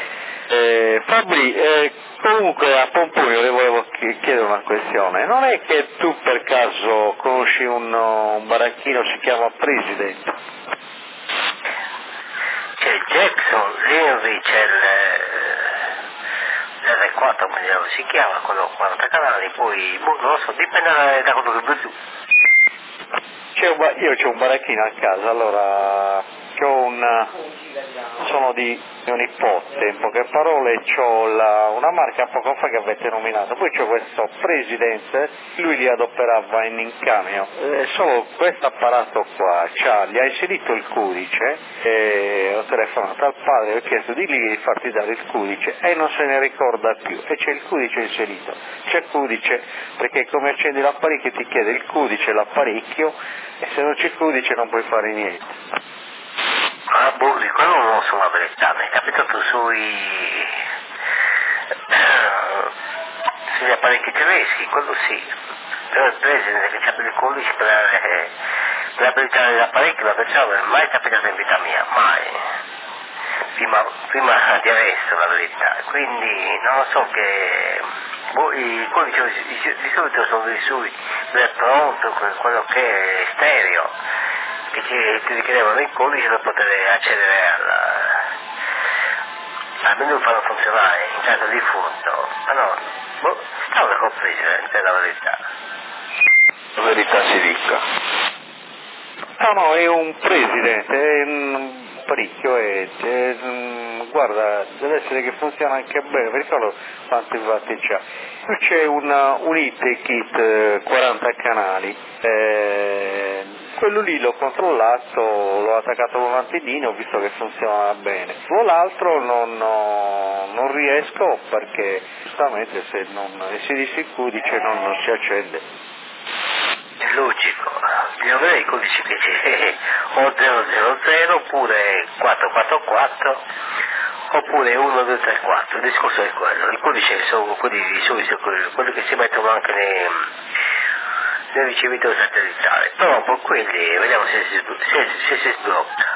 Fabri, comunque a Pomponio le volevo chiedere una questione. Non è che tu per caso conosci un baracchino, si chiama President? C'è il Jackson, lì c'è l'R4, come si chiama, quello 40 canali, poi non lo so, dipende da quello che vuoi tu. Io c'ho un baracchino a casa, allora sono di mio nipote, in poche parole, c'ho una marca poco fa che avete nominato, poi c'ho questo Presidente, lui li adoperava in camion, solo questo apparato qua, gli ha inserito il codice, e ho telefonato al padre, ho chiesto di lì di farti dare il codice e non se ne ricorda più, e c'è il codice inserito, c'è il codice perché come accendi l'apparecchio ti chiede il codice l'apparecchio e se non c'è il codice non puoi fare niente. Ah, di quello non lo so la verità, mi è capitato sugli apparecchi tedeschi, quello sì, però il Presidente che c'ha il codice per abilitare l'apparecchio, la persona non è mai capitato in vita mia, mai, prima di adesso la verità, quindi non lo so che, i codici di solito sono dei sui del pronto, quello che è stereo, che ti richiedevano il codice per poter accedere almeno farlo funzionare in caso di furto. Ma no, stavo col Presidente, la verità. La verità si dica. No, è un Presidente, è un parecchio, guarda, deve essere che funziona anche bene, perché solo quanti vatti c'ha. Qui c'è un IT kit 40 canali, quello lì l'ho controllato, l'ho attaccato con un antennino, ho visto che funziona bene. L'altro non riesco perché giustamente se non inserisci il codice non si accende. È logico, bisogna vedere i codici che c'è, o 000 oppure 444 oppure 1234, il discorso è quello, il codice sono quelli di solito, quelli che si mettono anche nei ricevitori satellitari, però dopo quelli vediamo se si sblocca.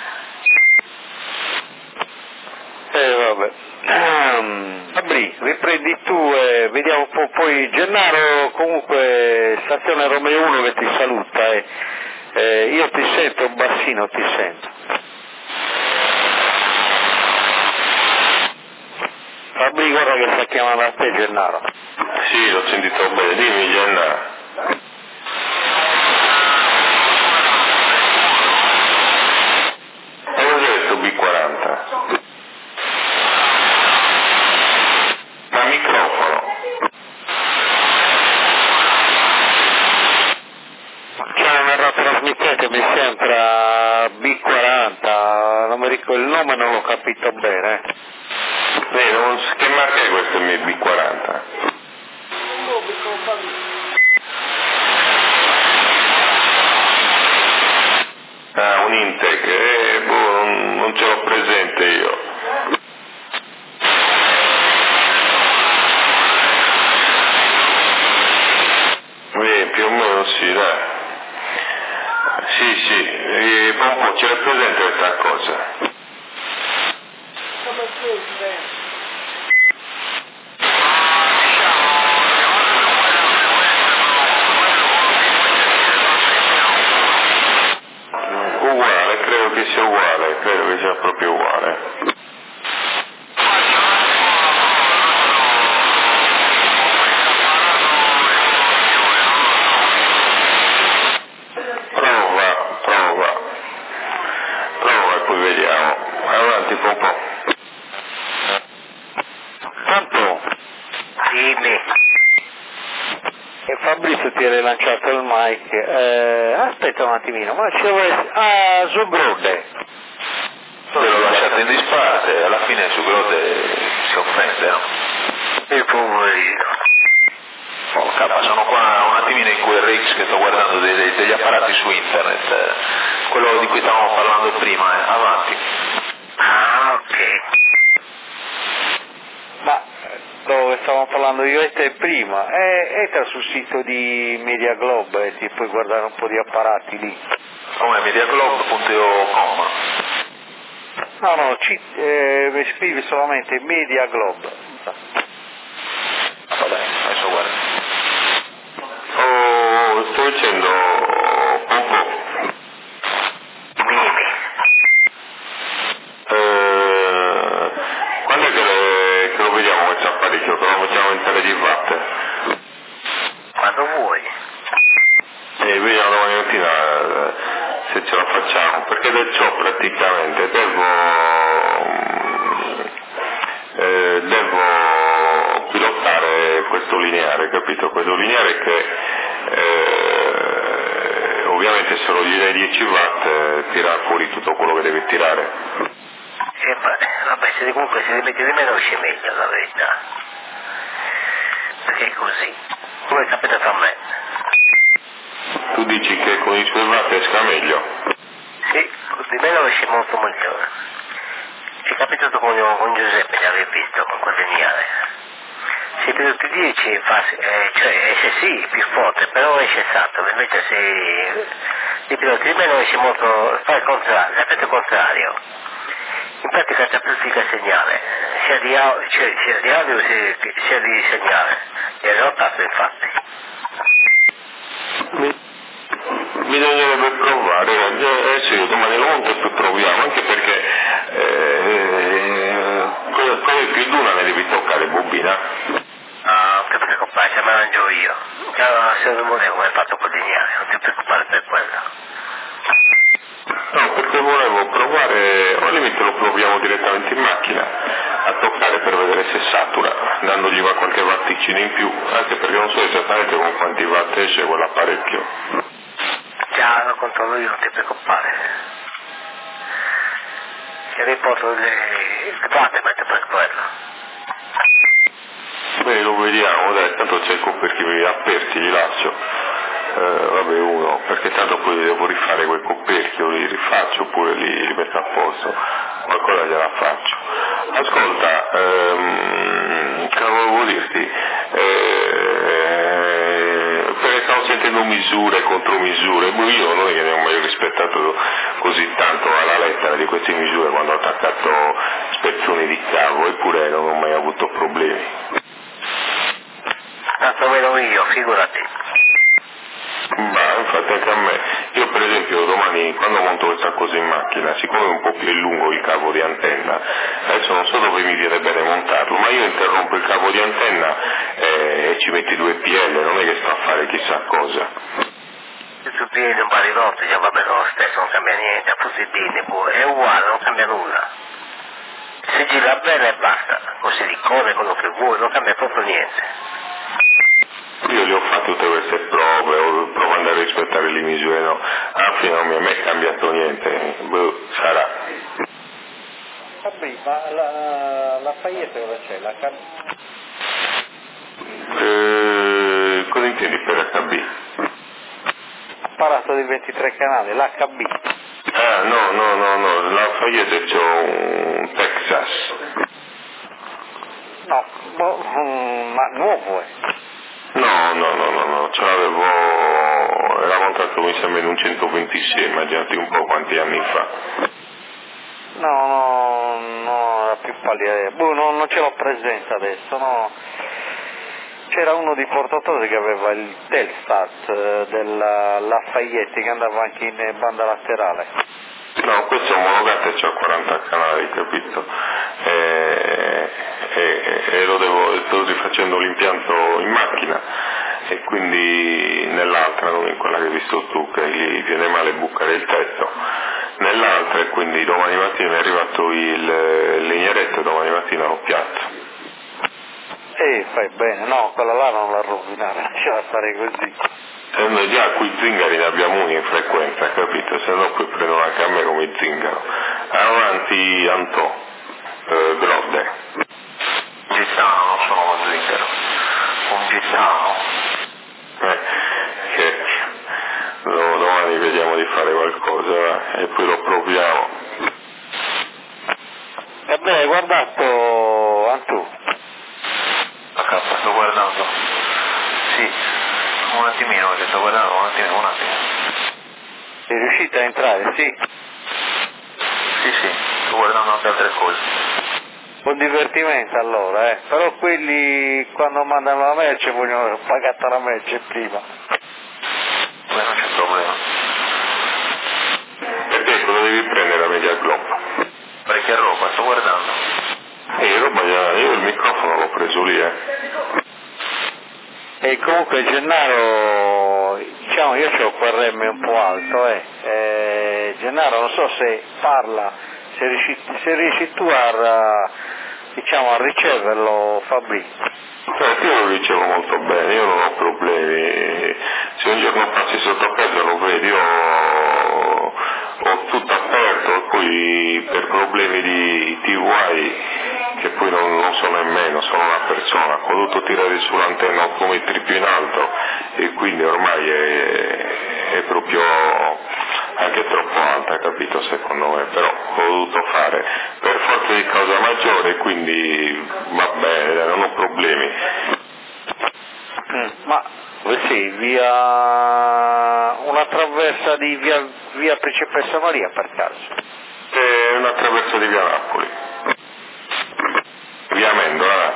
Vabbè. Fabri, riprendi tu e vediamo poi Gennaro, comunque stazione Romeo 1 che ti saluta io ti sento, bassino ti sento. Fabri, guarda che sta chiamando a te Gennaro. Sì, l'ho sentito bene, dimmi Gennaro. Micra B40, non mi ricordo il nome, non l'ho capito bene. Che marca è questo B40? Ah, un Intec, non ce l'ho presente io. Più o meno sì, dai. Sì, Pompo, ce l'hai presente questa cosa? Uguale, credo che sia proprio uguale. Prova e poi vediamo. Avanti un po'. Pronto? Dimmi. E Fabrizio ti ha rilanciato il mic. Aspetta un attimino, ma ci vuoi... Ah, su Grode. Te lo lasciate in disparte, alla fine su Grode si offende, no? Il poverino. Oh, capa, sono qua un attimino in QRX che sto guardando degli apparati su internet, quello di cui stavamo parlando prima, avanti. Ah, ok. Ma dove stavamo parlando io e te prima? Entra sul sito di Media Globe e ti puoi guardare un po' di apparati lì. Come mediaglobe.com? No, mi scrivi solamente Media Globe. Va bene, adesso guarda. Oh, sto dicendo Pompo. Dimmi. Quando è che lo vediamo questo apparecchio? Che lo facciamo in tele di watt? Quando vuoi. Vediamo domani mattina se ce la facciamo, perché da ciò praticamente devo pilotare questo lineare, capito? Questo lineare che ovviamente se lo gli dai 10 watt tira fuori tutto quello che deve tirare. Vabbè, comunque se li metti di meno esce meglio, la verità. Perché è così. Come è capitato a me. Tu dici che con i suoi watt esca meglio? Sì, di meno esce molto migliore. Ci è capitato con Giuseppe, l'avevi visto, con quel lineare. Se per tutti 10 cioè esce sì più forte, però esce esatto, invece se di piloti di meno esce molto, fa il contrario, l'effetto contrario. In pratica si amplifica il segnale, sia di audio sia di segnale, e è notato infatti. Bisognerebbe provare, adesso io domani lo monto e poi proviamo, anche perché come più di una ne devi toccare, bobina. Non ti preoccupare, se me lo mangio io. Già se non volevo come hai fatto col lineare, non ti preoccupare per quello. No, perché volevo provare, o al limite lo proviamo direttamente in macchina, a toccare per vedere se satura, dandogli qualche watticino in più, anche perché non so esattamente con quanti watt esce quell'apparecchio. Già lo controllo io, non ti preoccupare. Che riporto il wattmetro per quello. Beh, lo vediamo, dai, tanto c'è il coperchio aperti, li lascio. Vabbè, uno, perché tanto poi devo rifare quel coperchio, li rifaccio oppure li metto a posto, qualcosa gliela faccio. Ascolta, che volevo dirti, perché stavo sentendo misure, contromisure, io non è che ne ho mai rispettato così tanto alla lettera di queste misure quando ho attaccato spezzoni di cavo, eppure non ho mai avuto problemi. Tanto meno io, figurati. Ma infatti anche a me, io per esempio domani quando monto questa cosa in macchina, siccome è un po' più lungo il cavo di antenna, adesso non so dove mi viene bene montarlo, ma io interrompo il cavo di antenna e ci metti 2 PL, non è che sto a fare chissà cosa. Se tu vieni un paio di volte già va bene lo stesso, non cambia niente, a Fusidini pure, è uguale, non cambia nulla. Se gira bene e basta, così ricorre quello che vuoi, non cambia proprio niente. Io le ho fatte tutte queste prove, provo ad andare rispettare le misure, no. Alla fine non mi è mai cambiato niente, sarà. Vabbè, ma la Faiete dove c'è? Cosa intendi per HB? Apparato di 23 canali, l'HB. Ah, no, la Faiete c'è un Texas. No, ma nuovo è. No, ce l'avevo, era montato mi sembra in un 126, immaginati un po' quanti anni fa. No, la più pallida. Non ce l'ho presente adesso, no. C'era uno di Portatore che aveva il Telstat della Lafayette che andava anche in banda laterale. No, questo è un monogatte e c'ha 40 canali, capito? E sto rifacendo l'impianto in macchina e quindi nell'altra, non in quella che hai visto tu, che gli viene male bucare il tetto, nell'altra, e quindi domani mattina è arrivato il legneretto e domani mattina lo piatto. Fai bene, no, quella là non la rovinare, lasciala fare così. Noi già qui zingari ne abbiamo uno in frequenza, capito? Se no poi prendono anche a me come zingaro. Avanti Antò, Grode. Gitano, non sono uno zingaro. Un gitano. Domani vediamo di fare qualcosa e poi lo proviamo. Ebbene, hai guardato Antù? Sto guardando. Sì, un attimino che sto guardando, un attimo. Sei riuscito a entrare, sì? Sì, sto guardando anche altre cose. Con divertimento allora, però quelli quando mandano la merce vogliono pagare la merce prima. Beh, non c'è problema. Perché cosa devi prendere a Media Globe? Perché roba, sto guardando. Io il microfono l'ho preso lì, E comunque Gennaro, diciamo io c'ho quel remme un po' alto, Gennaro non so se parla, se riesci tu a riceverlo, Fabri. Io lo ricevo molto bene, io non ho problemi, se un giorno passi sotto casa lo vedi, ho tutto aperto, e poi per problemi di TVI, che poi non so nemmeno, sono una persona, ho dovuto tirare sull'antenna 8 metri più in alto e quindi ormai è proprio anche troppo alta, capito, secondo me, però l'ho dovuto fare per forza di causa maggiore, quindi va bene, non ho problemi. Ma dove sei? Via una traversa di via Principessa Maria per caso? È una traversa di via Napoli. Via Amendola.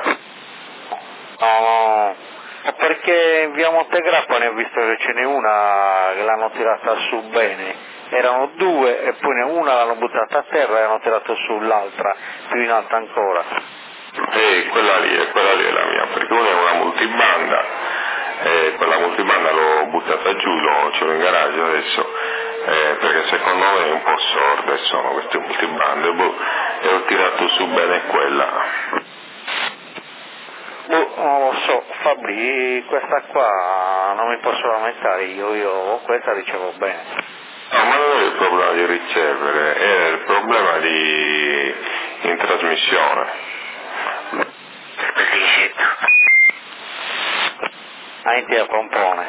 No, perché in via Montegrappa ne ho visto che ce n'è una che l'hanno tirata su bene, erano due e poi una l'hanno buttata a terra e hanno tirato su l'altra, più in alta ancora. Quella lì è la mia, perché una è una multibanda, quella multibanda l'ho buttata giù, ce l'ho in garage adesso, perché secondo me è un po' sorde sono queste multibande, e ho tirato su bene quella. Non lo so, Fabri, questa qua non mi posso lamentare, io questa ricevo bene. No, ma non è il problema di ricevere, è il problema in trasmissione. Anche a pompone.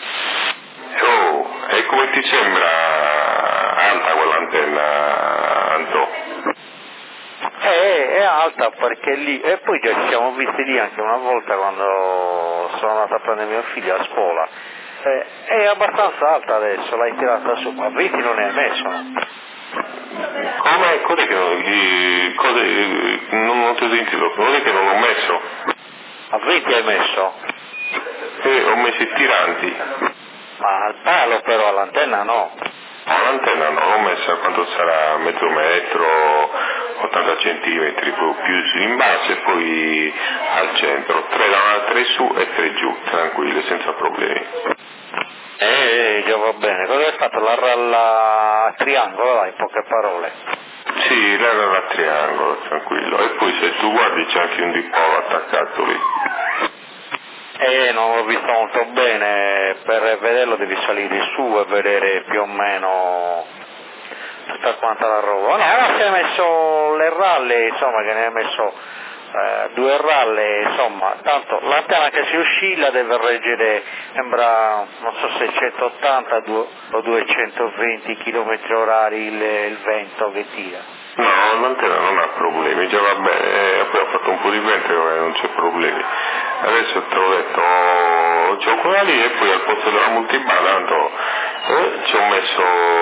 E come ti sembra alta quell'antenna, Anto? È alta perché lì, e poi già ci siamo visti lì anche una volta quando sono andato a prendere mio figlio a scuola. È abbastanza alta adesso, l'hai tirata su, ma 20 non è messo. Come? Cos'è che non ti ho sentito? Cos'è che non ho messo? A 20 hai messo? Ho messo i tiranti. Ma al palo però, all'antenna no. L'antenna no, l'ho messa quanto sarà mezzo metro, 80 centimetri più in base e poi al centro, 3 davanti, 3 su e 3 giù, tranquille, senza problemi. Già va bene, cosa hai fatto? La triangolo, dai, in poche parole. Sì, era a triangolo, tranquillo, e poi se tu guardi c'è anche un dipolo attaccato lì. Non l'ho visto molto bene, per vederlo devi risalire su e vedere più o meno tutta quanta la roba. No, allora si è messo le ralle, insomma, che ne ha messo 2 ralle, insomma, tanto l'antena che si oscilla deve reggere, sembra, non so se 180 o 220 km/h il vento che tira. No, l'antena non ha problemi, già va bene, poi ha fatto un po' di vento e non c'è problemi. Adesso te l'ho detto, c'ho quella lì e poi al posto della multibanda tanto ci ho messo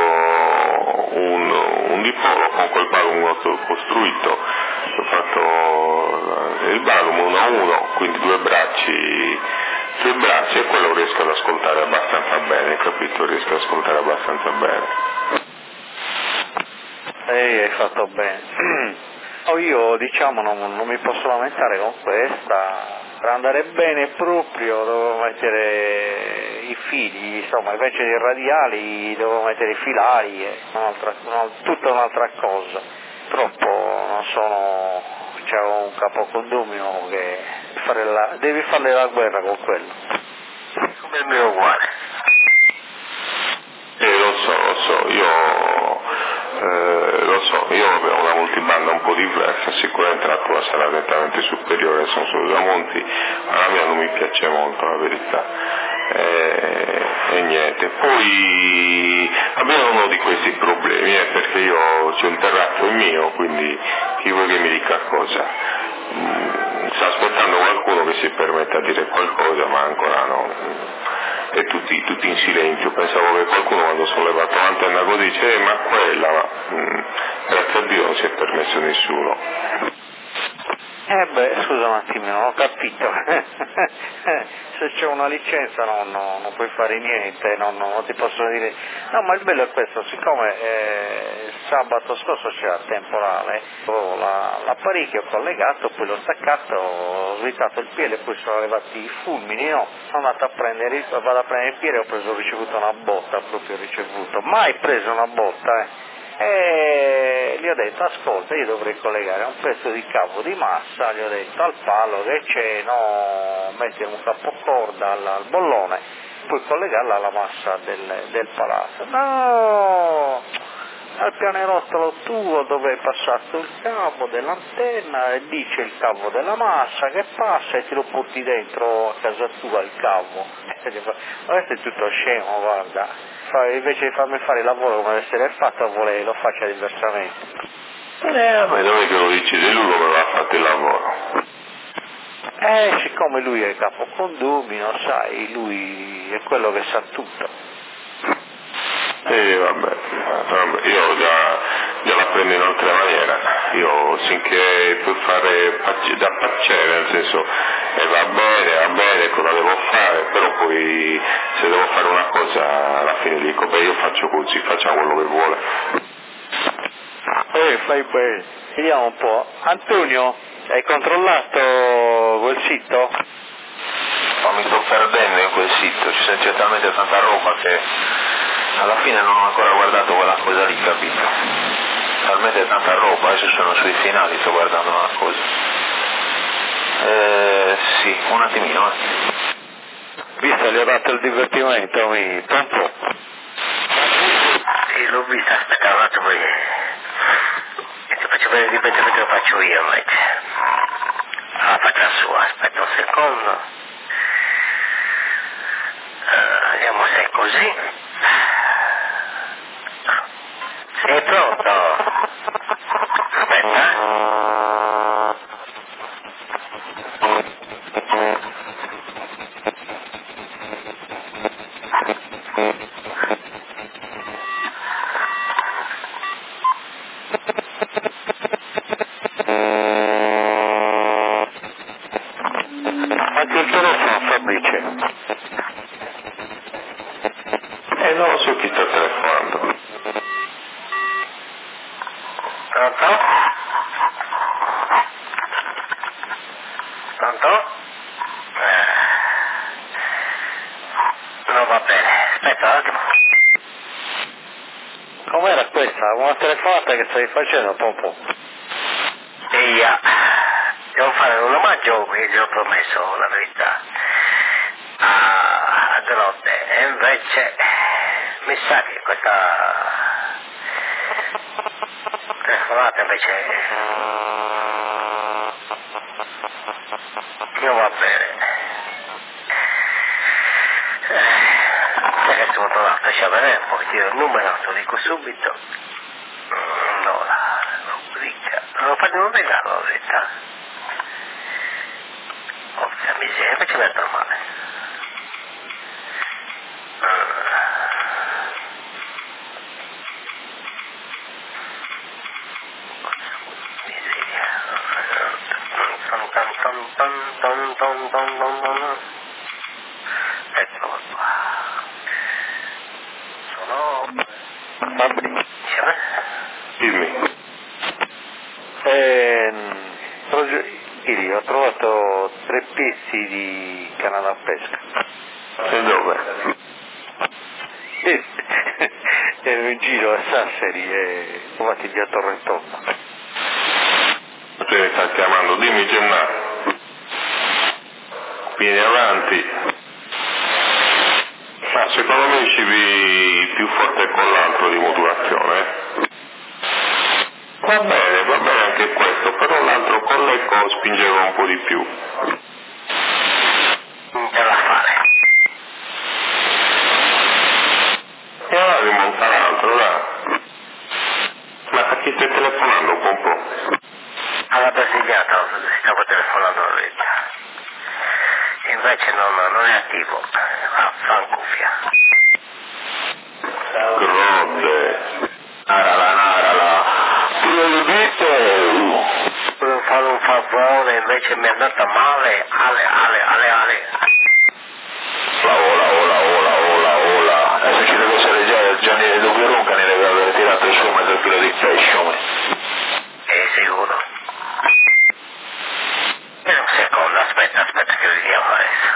un dipolo con quel balloon costruito, ho fatto il balloon 1 a 1, quindi due bracci e quello riesco ad ascoltare abbastanza bene, capito? Riesco ad ascoltare abbastanza bene. Hai fatto bene. Io diciamo non mi posso lamentare con questa, per andare bene proprio dovevo mettere i fili, insomma invece dei radiali dovevo mettere i filari, tutta un'altra cosa. Purtroppo non sono, c'è un capocondomino che devi farle la guerra con quello. Come il mio uguale. Io avevo una multibanda un po' diversa, sicuramente la tua sarà nettamente superiore, sono solo da monti, ma la mia non mi piace molto, la verità. E niente, poi abbiamo uno di questi problemi, perché io c'ho il terrazzo mio, quindi chi vuoi che mi dica cosa? Sta aspettando qualcuno che si permetta di dire qualcosa, ma ancora no. E tutti in silenzio, pensavo che qualcuno quando ho sollevato l'antenna così dice ma quella, grazie a Dio non si è permesso nessuno. Scusa un attimino, non ho capito. Se c'è una licenza non puoi fare niente, non ti posso dire. No, ma il bello è questo, siccome sabato scorso c'era temporale, ho l'apparecchio collegato, poi l'ho staccato, ho svitato il piede, poi sono arrivati i fulmini, no? Sono andato vado a prendere il piede e ho ricevuto una botta, proprio ricevuto. Mai preso una botta, E gli ho detto ascolta, io dovrei collegare un pezzo di cavo di massa, gli ho detto al palo che c'è, no, mettere un capocorda al bollone, poi collegarla alla massa del palazzo. No, al pianerottolo tuo dove è passato il cavo dell'antenna e dice il cavo della massa che passa e te lo porti dentro a casa tua il cavo. Ma questo è tutto scemo, guarda. Invece di farmi fare il lavoro come deve essere fatto, lo faccia diversamente. Ma dove che lo dici di lui come l'ha fatto il lavoro? Siccome lui è capocondomino, sai, lui è quello che sa tutto. Vabbè, io già la prendo in altra maniera, io sinché puoi fare da paccere, nel senso va bene, cosa devo fare, però poi se devo fare una cosa alla fine dico io faccio così, facciamo quello che vuole. Fai bene, vediamo un po'. Antonio, hai controllato quel sito? Ma mi sto perdendo in quel sito, c'è talmente tanta roba che alla fine non ho ancora guardato quella cosa lì, capito? Talmente tanta roba, adesso sono sui finali, sto guardando una cosa. Sì, un attimino. Visto, gli ho dato il divertimento, tanto. Sì, l'ho vista, aspetta un attimo che ti faccio vedere il divertimento che lo faccio io invece. La faccia sua, aspetta un secondo. Vediamo se è così. Sei pronto? Aspetta. Anche il telefono fa bice. Non so chi sta telefonando. Pronto? Pronto? Non va bene, aspetta un attimo. Com'era questa? Una telefonata che stavi facendo, Pompo? Devo fare un omaggio, quindi gli ho promesso la verità a Zelotte. È invece mi sa che questa telefonata invece non va bene. Adesso ho provato a vedere un pochettino il numero, lo dico subito. No, la rubrica. Non ho fatto un regalo, la verità. Porca miseria, invece mi è andato male. Eccolo qua. Sono Dimmi. Ieri ho trovato 3 pezzi di canale a pesca. E dove? Ero in giro a Sassari e ho fatto via Torretonna. Te ne sta chiamando, dimmi Gennaro. Vieni avanti. Ma secondo me cibi più forte con l'altro di modulazione. Va bene anche questo, però l'altro con l'eco spingeva un po' di più. Non ce la fare. E allora rimonta l'altro, dai. Ma a chi stai telefonando un po'? Alla brasiliana stavo telefonando a Rita. Invece non è attivo. Fa in cuffia. Grande. Narala. Volevo fare un favore, invece mi è andata male. Ale. Ola. Adesso ci deve essere già Gianni De Dublero che ne deve aver tirato su mezzo chilo di pesce. Sicuro. Un secondo, aspetta che vediamo adesso.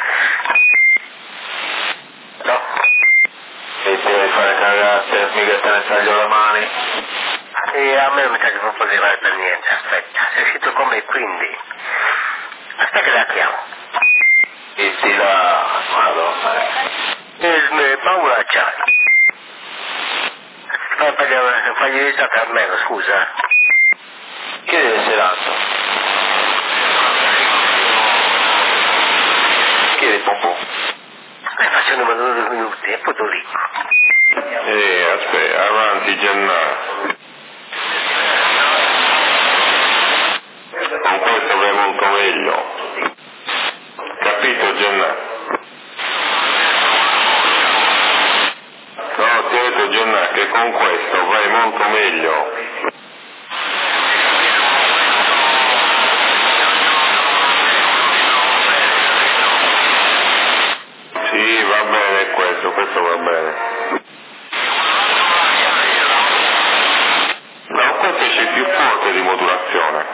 No? E ti devi fare cagate, mica te ne taglio le mani. E a me non mi piace proprio arrivare per niente, aspetta. Sei uscito con me, quindi. Aspetta che la chiamo. E ti là, madonna. E paura c'ha. Fagli risate almeno, scusa. Che deve essere altro? Chiedi pompò. Faccio il numero 2 minuti e poi te lo dico. Aspetta, avanti Gennaro. Con questo vai molto meglio. Capito Gennaro? No, ti ho detto Gennaro che con questo vai molto meglio. Sì, va bene questo va bene. No, questo c'è più forte di modulazione.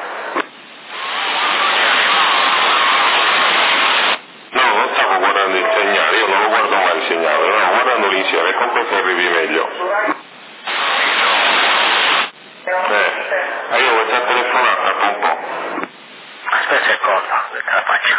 No, non stavo guardando il segnale, io non lo guardo mai il segnale, no, guardandolo insieme, con questo arrivi meglio. Io questa telefonata un po'. Aspetta un secondo, che te la faccio.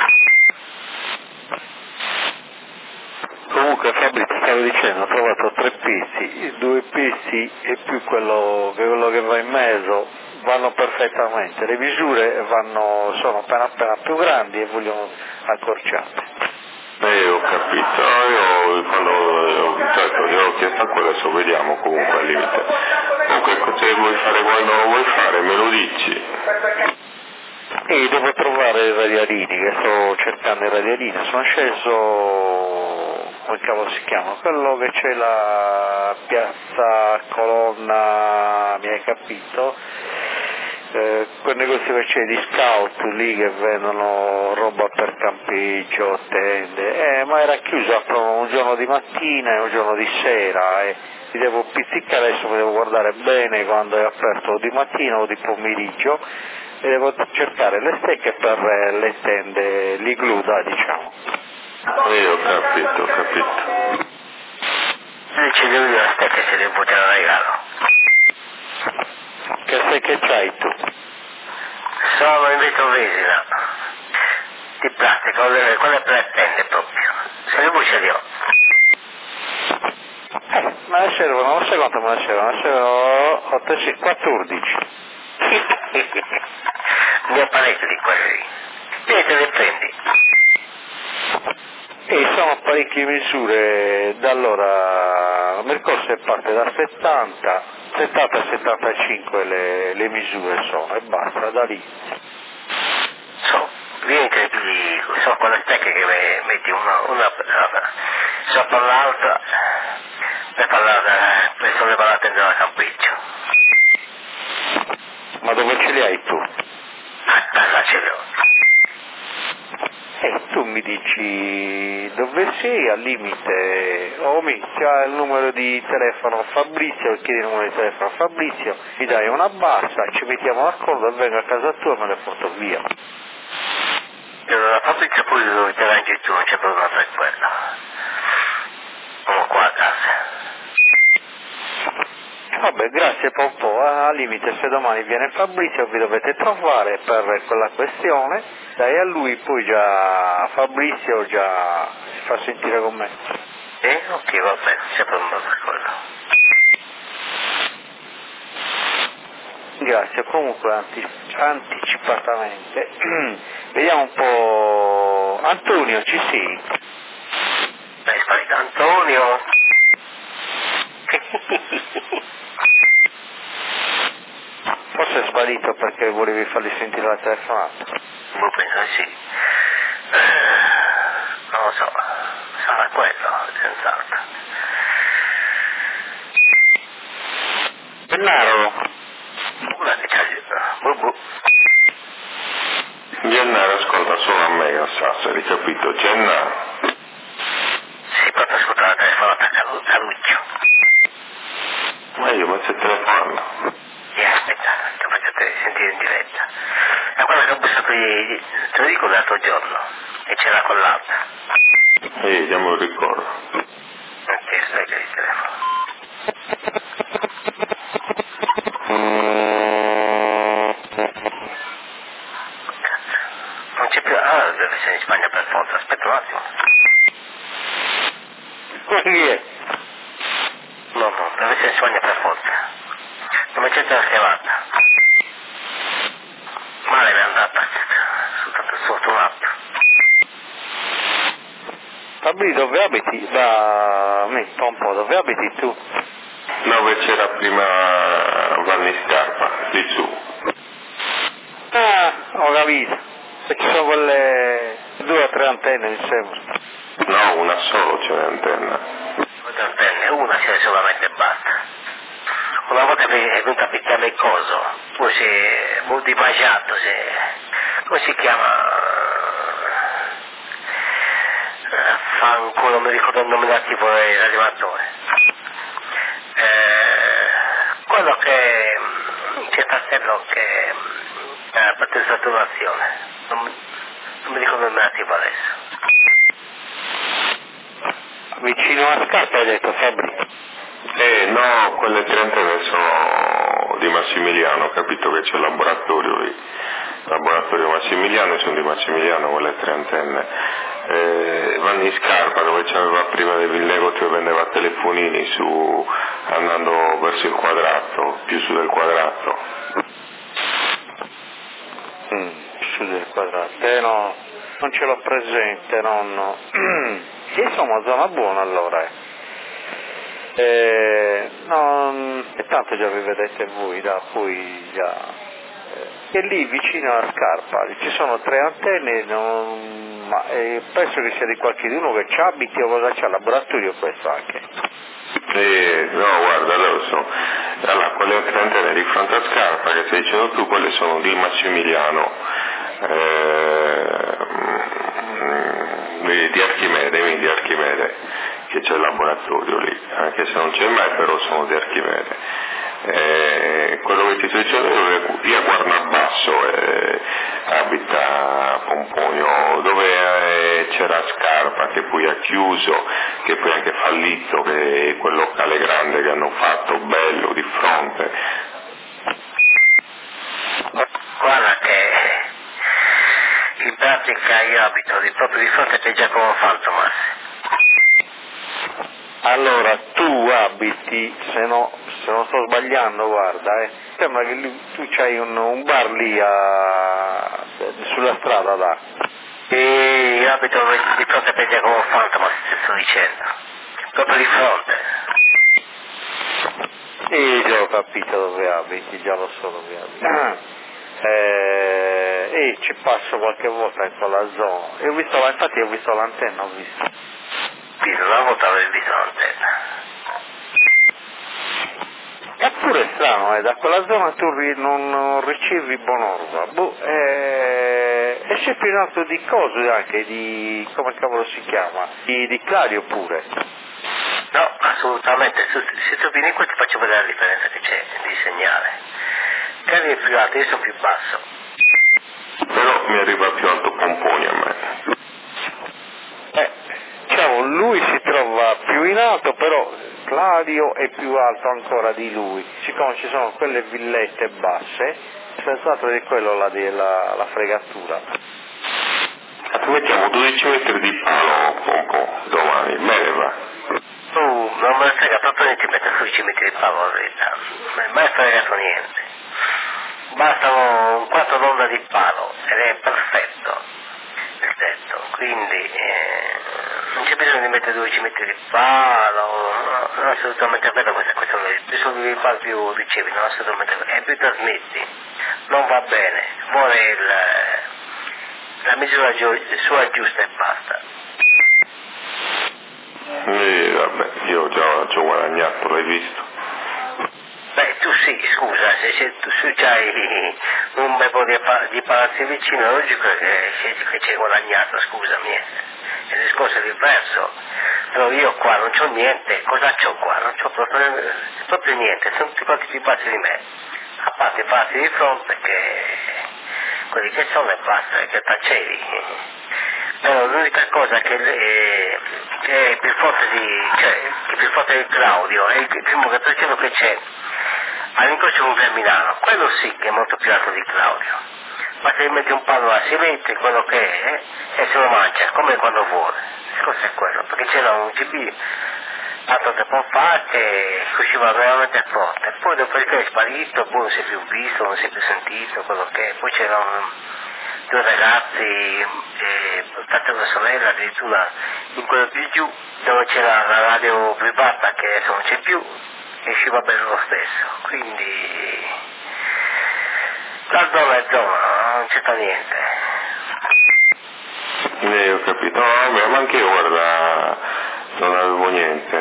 Comunque Fabri ti stavo dicendo, ho trovato 3 pezzi, 2 pezzi e più quello che va in mezzo vanno perfettamente, le misure sono appena più grandi e vogliono accorciarle. Ho capito, certo, io ho chiesto a quello, adesso vediamo comunque al limite. Comunque se vuoi fare quando lo vuoi fare me lo dici. E devo trovare i radialini, che sto cercando i radialini, sono sceso, come cavolo si chiama, quello che c'è la piazza Colonna, mi hai capito? Quel negozio che c'è di scout lì che vendono roba per campeggio, tende, ma era chiuso, aprono un giorno di mattina e un giorno di sera e mi devo pizzicare, adesso mi devo guardare bene quando è aperto, o di mattina o di pomeriggio, e devo cercare le stecche per le tende, l'igluda diciamo. Ho capito. Dice che io la stecca se devo te la regalo. Che stecche c'hai tu? Sono in vetrovesina. Di plastica, quelle per le tende proprio. Se le vuoi ce le ho. ne servono, non so quanto me ne servono 14. Ne ho parecchio di quelli. E te ne prendi. E sono parecchie misure, da allora, il corso parte da 70 a 75 le misure sono, e basta, da lì. Vieni che sono quelle stecche che metti una sopra l'altra per sollevare la tenda da campeggio. Ma dove ce li hai tu? A casa ce li ho. Tu mi dici dove sei, al limite, c'ha il numero di telefono Fabrizio, chiedi il numero di telefono Fabrizio, mi dai una bassa, ci mettiamo d'accordo e vengo a casa tua e me le porto via. La Fabrizio poi dove te la giù, non c'è problema per quello. Sono qua a casa. Vabbè, grazie Pompò, al limite se domani viene Fabrizio vi dovete trovare per quella questione, dai a lui poi già Fabrizio già si fa sentire con me. Ok, va bene, c'è problema per quello. Grazie, comunque anticipatamente. Vediamo un po'. Antonio, ci sei? È sparito Antonio. Forse è sparito perché volevi fargli sentire la telefonata. Penso sì. Non lo so, sarà quello, senz'altro. Gennaro? Una che c'ha Gennaro ascolta solo a me a Sassari, capito? Gennaro. Sì, proprio ascolta la telefonata a Luccio. Ma io mi sto telefonando. Aspetta, ti faccio sentire in diretta. È quello che ho bussato ieri, te lo dico l'altro giorno, e c'era collata. Già me lo ricordo. Ok, stai che il telefono. Non c'è più, deve essere in Spagna per forza, aspetta un attimo. Chi è? No, deve essere in Spagna per forza. Come c'è la chiamata? Male mi è andata, soltanto sotto un'app. Fabri, dove abiti? Da me, un po', dove abiti tu? Dove c'era prima Vanni Scarpa, lì su. Ah, ho capito. E ci sono quelle 2 o 3 antenne, mi sembra. No, una solo c'è l'antenna. Due antenne, una c'è solamente e basta. Una volta che è venuto a picchiare il coso, poi si è molto baciato, come si chiama? Fanculo, non mi ricordo il nome del tipo dell'animatore. Quello che c'è tassello che ha fatto la saturazione, non mi ricordo il nome del tipo adesso. Vicino a Scarpa hai detto, Fabri? No, quelle 3 antenne sono di Massimiliano, capito che c'è il laboratorio lì. Laboratorio Massimiliano, sono di Massimiliano quelle 3 antenne. Vanni Scarpa, dove c'aveva prima del negozio che vendeva telefonini su, andando verso il quadrato, più su del quadrato. Su del quadrato. No, non ce l'ho presente, nonno. Insomma, zona buona allora. No, e tanto già vi vedete voi, da poi già. E lì vicino a Scarpa ci sono 3 antenne, ma penso che sia di qualcuno che ci abiti o cosa c'ha, laboratorio questo anche. No, guarda, allora quelle 3 antenne di fronte a Scarpa che stai dicendo tu, quelle sono di Massimiliano, di Archimede, che c'è il laboratorio lì, anche se non c'è mai, però sono di Archimede. Quello che ti sto dicendo è via Guarnabasso, abita a Pomponio, dove c'era Scarpa che poi ha chiuso, che poi anche fallito, che è quel locale grande che hanno fatto, bello, di fronte. Guarda che in pratica io abito proprio di fronte a Giacomo Fantomas. Allora, tu abiti, se non sto sbagliando, guarda, sembra che tu c'hai un bar lì sulla strada, là. E io abito di fronte a Giacomo Fanta, ma ti sto dicendo. Proprio di fronte. Già ho capito dove abiti, già lo so dove abiti. Ci passo qualche volta in quella zona. Infatti ho visto l'antenna, ho visto. Sì, una volta avevo visto l'antenna. Eppure è strano, da quella zona tu non ricevi Bonorva. E c'è più in alto di cose anche, di come cavolo si chiama? Di Clario pure. No, assolutamente. Se tu vieni qua ti faccio vedere la differenza che c'è di segnale. Clario è più alto, io sono più basso. Però mi arriva più alto Pomponi a me. Diciamo, lui si trova più in alto, però Clario è più alto ancora di lui. Siccome ci sono quelle villette basse, senz'altro di quello la fregatura. Ti mettiamo 12 metri di palo, Pompo, domani, bene va. Non me ne frega proprio niente di mettere 12 metri di palo, la verità. Non mi è mai fregato niente. Bastano un quarto d'onda di palo ed è perfetto il tetto, quindi non c'è bisogno di mettere 12 metri di palo, no, non è assolutamente vero questa questione, più soldi di palo più ricevi, non è assolutamente vero, e più trasmetti, non va bene, vuole la misura sua giusta e basta. Vabbè, io già ci ho guadagnato, l'hai visto? Beh, tu sì, scusa, se tu c'hai un bel po' di palazzi vicino, è logico che ci hai guadagnato, scusami. Il discorso è diverso. Però io qua non c'ho niente, cosa c'ho qua? Non c'ho proprio niente, sono tutti quanti più bassi di me. A parte i palazzi di fronte che quelli che sono e basta, che tacevi. Però l'unica cosa che è più forte che è più forte di Claudio è il primo grattacielo che c'è all'incrocio con Via Milano, quello sì che è molto più alto di Claudio, ma se gli metti un palo là si mette quello che è e se lo mangia come quando vuole. Il discorso è quello, perché c'era un GB tanto tempo fa che usciva veramente forte, poi dopo che è sparito, poi non si è più visto, non si è più sentito, quello che è. Poi c'erano due ragazzi, tanto una sorella addirittura in quello più giù, dove c'era la radio privata che adesso non c'è più, e usciva bene lo stesso, quindi la zona è zona, non c'è niente. Ho capito, no, vabbè, ma anche io guarda, non avevo niente,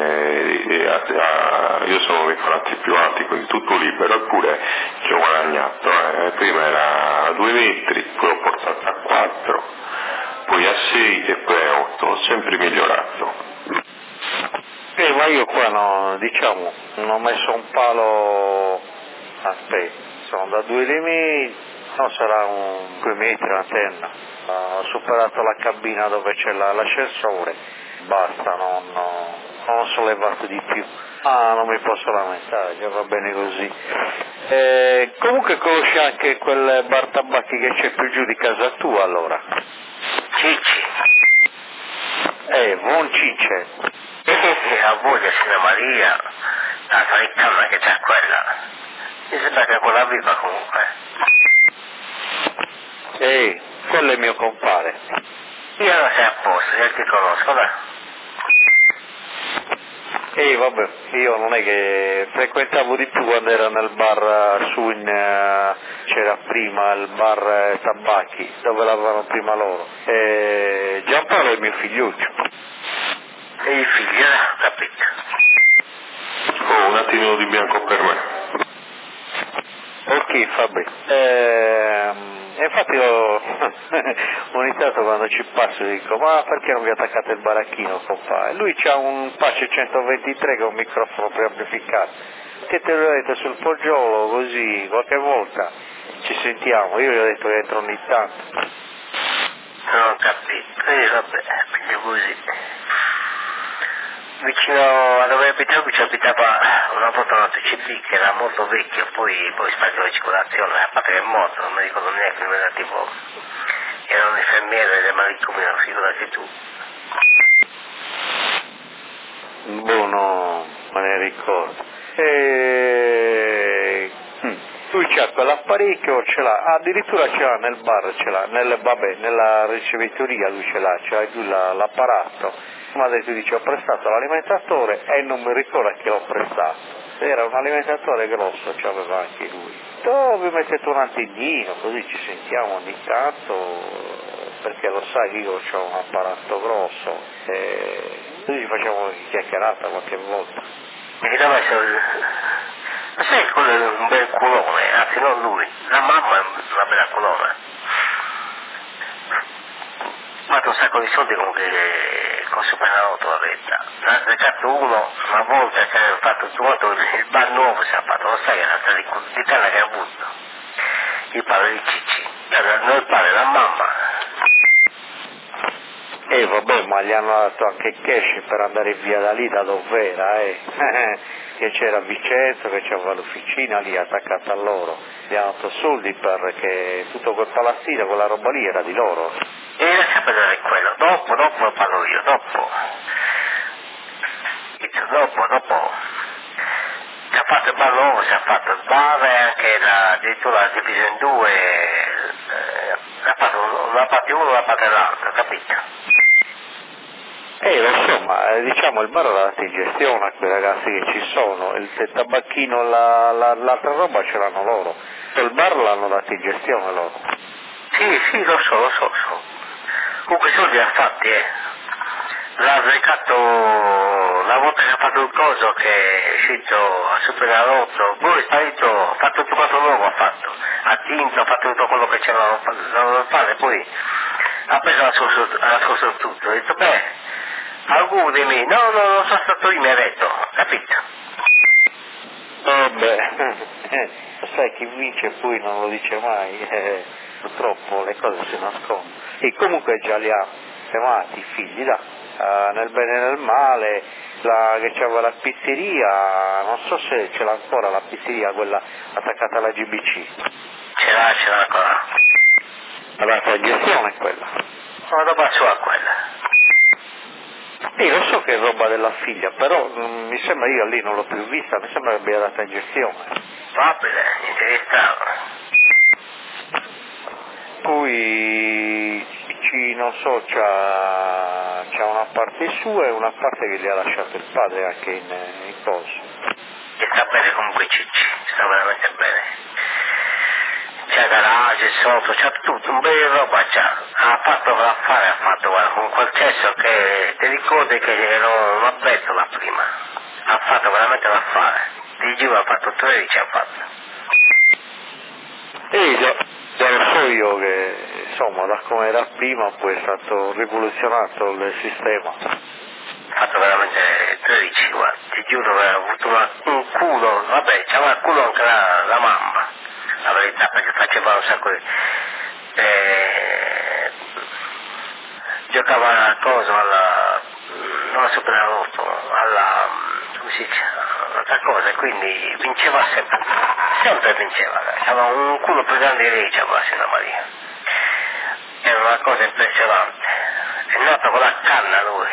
io sono dei palazzi più alti, quindi tutto libero, eppure ci ho guadagnato, prima era a 2 metri, poi ho portato a 4, poi a 6 e poi a 8, ho sempre migliorato. Ma io qua non ho messo un palo, aspetta, sono da 2 di me, no, sarà un 2 metri l'antenna, ho superato la cabina dove c'è l'ascensore, basta, non ho sollevato di più. Non mi posso lamentare, già va bene così. Comunque conosci anche quel bar tabacchi che c'è più giù di casa tua allora? Cicci. Buon Cicce. A voglia, signora Maria, la faricana che c'è quella. Mi sembra che quella viva comunque. Quello è mio compare. Io non sei a posto, io ti conosco, dai. Vabbè, io non è che frequentavo di più quando ero nel bar c'era prima il bar Tabacchi, dove lavoravano prima loro. Giampaolo è mio figliuccio. E i figli, capito? Un attimino di bianco per me. Ok, Fabri. Infatti ogni tanto quando ci passo dico, ma perché non vi attaccate il baracchino, compà? Lui c'ha un Pace 123 che è un microfono preamplificato. Che te l'ho detto sul poggiolo, così qualche volta ci sentiamo. Io gli ho detto che entro ogni tanto. Non ho capito. Vabbè, quindi così. Vicino a dove abitavo ci abitava una volta un altro CP che era molto vecchio, poi sparito la circolazione, a parte che è morto, non mi ricordo neanche come era, tipo era un infermiere del manicomio, figurati tu. Buono, me ne ricordo. Lui c'ha quell'apparecchio, ce l'ha, addirittura ce l'ha nel bar, ce l'ha, nella ricevitoria lui ce l'ha, c'ha giù l'apparato. Mi ha detto, dice, ho prestato l'alimentatore e non mi ricordo a chi l'ho prestato. Era un alimentatore grosso, c'aveva anche lui. Vi mettete un antennino, così ci sentiamo ogni tanto, perché lo sai che io ho un apparato grosso, e così ci facciamo chiacchierata qualche volta. Ma sai, quello è un bel culone, anzi non lui, la mamma è una bella culona. Ha fatto un sacco di soldi con Superenalotto, la verità. Ha beccato uno, una volta che aveva fatto il bar nuovo si è fatto, lo sai che era di terra che ha avuto. Il padre di Cicci, il padre la mamma. Vabbè, ma gli hanno dato anche cash per andare via da lì, da dove era, che c'era Vincenzo, che c'aveva l'officina lì attaccata a loro. Gli hanno dato soldi perché tutto quel palazzino, quella roba lì era di loro. E lascia vedere quello, dopo lo parlo io, dopo. Si è fatto il bar nuovo, si è fatto il bar e anche addirittura la divisione in due, ha fatto una parte uno e una parte l'altra, capito? Insomma, diciamo il bar l'ha dato in gestione a quei ragazzi che ci sono, il tabacchino, l'altra roba ce l'hanno loro, il bar l'hanno dato in gestione loro. Sì, lo so. Comunque i soldi li ha fatti, L'ha beccato la volta che ha fatto il coso che è uscito a Superenalotto, poi è sparito, ha fatto tutto quanto nuovo, ha tinto, ha fatto tutto quello che c'era da fare, poi ha preso la sua tutto, ha detto augurimi, no, non sono stato io, mi ha detto, capito? Vabbè, sai chi vince poi non lo dice mai, purtroppo le cose si nascondono. E comunque già li ha chiamati i figli, nel bene e nel male, che c'aveva la pizzeria, non so se ce l'ha ancora la pizzeria, quella attaccata alla GBC. Ce l'ha ancora. Allora, la gestione è quella. Sono roba sua quella. Lo so che è roba della figlia, però mi sembra, io lì non l'ho più vista, mi sembra che abbia data in gestione. Probabile, interessava. Poi non so, c'ha una parte sua e una parte che gli ha lasciato il padre anche in coso. E sta bene comunque Cicci, sta veramente bene. C'ha garage sotto, c'ha tutto, un bel roba c'ha. Ha fatto l'affare, guarda, con quel cesso che ti ricordi che era una bettola prima. Ha fatto veramente l'affare. Di giù ha fatto 13, ha fatto. Già lo so io che, insomma, da come era prima poi è stato rivoluzionato il sistema. Ha fatto veramente 13, guarda, ti giuro che ha avuto un culo, vabbè, c'aveva il culo anche la mamma, la verità, perché faceva un sacco di... giocava a cosa, non a Superenalotto, come si dice, un'altra cosa, quindi vinceva sempre vinceva, aveva un culo più grande di lei, c'aveva Santa Maria, era una cosa impressionante, è nato con la canna lui.